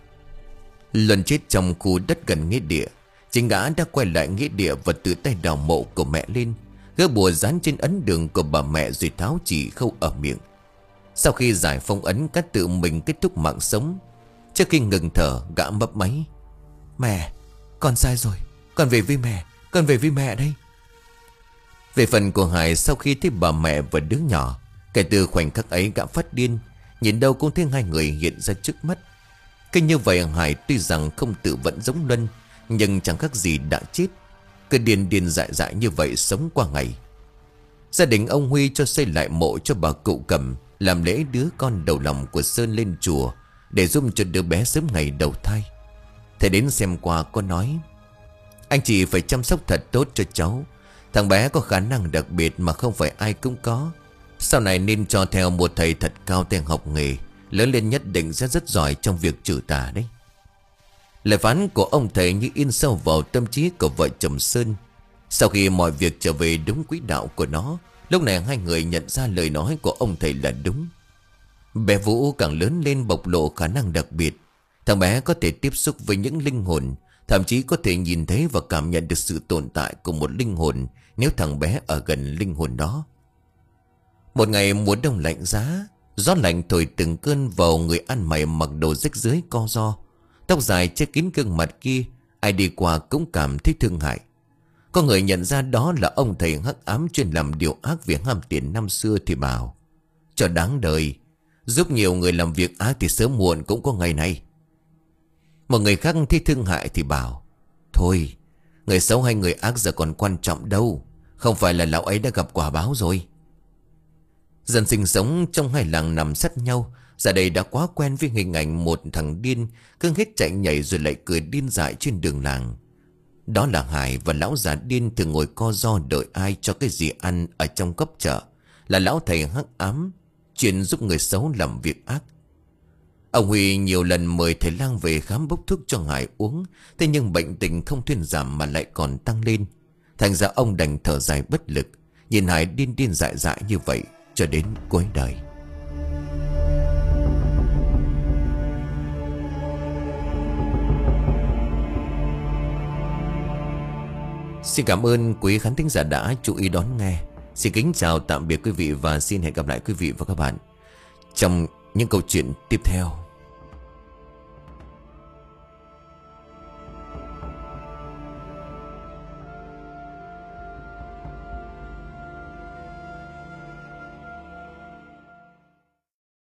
Luân chết trong khu đất gần nghĩa địa. Chính gã đã quay lại nghĩa địa và tự tay đào mộ của mẹ lên, gỡ bùa dán trên ấn đường của bà mẹ rồi tháo chỉ khâu ở miệng. Sau khi giải phong ấn, gã tự mình kết thúc mạng sống. Trước khi ngừng thở, gã mấp máy. Mẹ, con sai rồi. Con về với mẹ. Con về với mẹ đây. Về phần của Hải, sau khi thấy bà mẹ và đứa nhỏ, kể từ khoảnh khắc ấy gã phát điên. Nhìn đâu cũng thấy hai người hiện ra trước mắt. Cứ như vậy Hải tuy rằng không tự vẫn giống Luân, nhưng chẳng khác gì đã chết. Cứ điên điên dại dại như vậy sống qua ngày. Gia đình ông Huy cho xây lại mộ cho bà cụ Cầm, làm lễ đứa con đầu lòng của Sơn lên chùa, để giúp cho đứa bé sớm ngày đầu thai. Thầy đến xem qua có nói, anh chị phải chăm sóc thật tốt cho cháu. Thằng bé có khả năng đặc biệt mà không phải ai cũng có. Sau này nên cho theo một thầy thật cao tay học nghề, lớn lên nhất định sẽ rất giỏi trong việc trừ tà đấy. Lời phán của ông thầy như in sâu vào tâm trí của vợ chồng Sơn. Sau khi mọi việc trở về đúng quỹ đạo của nó, lúc này hai người nhận ra lời nói của ông thầy là đúng. Bé Vũ càng lớn lên bộc lộ khả năng đặc biệt. Thằng bé có thể tiếp xúc với những linh hồn, thậm chí có thể nhìn thấy và cảm nhận được sự tồn tại của một linh hồn nếu thằng bé ở gần linh hồn đó. Một ngày mùa đông lạnh giá, gió lạnh thổi từng cơn vào người ăn mày mặc đồ rách rưới co ro, tóc dài che kín gương mặt kia. Ai đi qua cũng cảm thấy thương hại. Có người nhận ra đó là ông thầy hắc ám chuyên làm điều ác vì ham tiền năm xưa thì bảo, cho đáng đời, giúp nhiều người làm việc ác thì sớm muộn cũng có ngày này. Một người khác thấy thương hại thì bảo, thôi, người xấu hay người ác giờ còn quan trọng đâu, không phải là lão ấy đã gặp quả báo rồi. Dân sinh sống trong hai làng nằm sát nhau, giờ đây đã quá quen với hình ảnh một thằng điên cứ hết chạy nhảy rồi lại cười điên dại trên đường làng. Đó là Hải, và lão già điên thường ngồi co ro đợi ai cho cái gì ăn ở trong cốc chợ, là lão thầy hắc ám chuyên giúp người xấu làm việc ác. Ông Huy nhiều lần mời thầy lang về khám bốc thuốc cho Hải uống, thế nhưng bệnh tình không thuyên giảm mà lại còn tăng lên. Thành ra ông đành thở dài bất lực, nhìn Hải điên điên dại dại như vậy cho đến cuối đời. Xin cảm ơn quý khán thính giả đã chú ý đón nghe. Xin kính chào tạm biệt quý vị và xin hẹn gặp lại quý vị và các bạn trong những câu chuyện tiếp theo.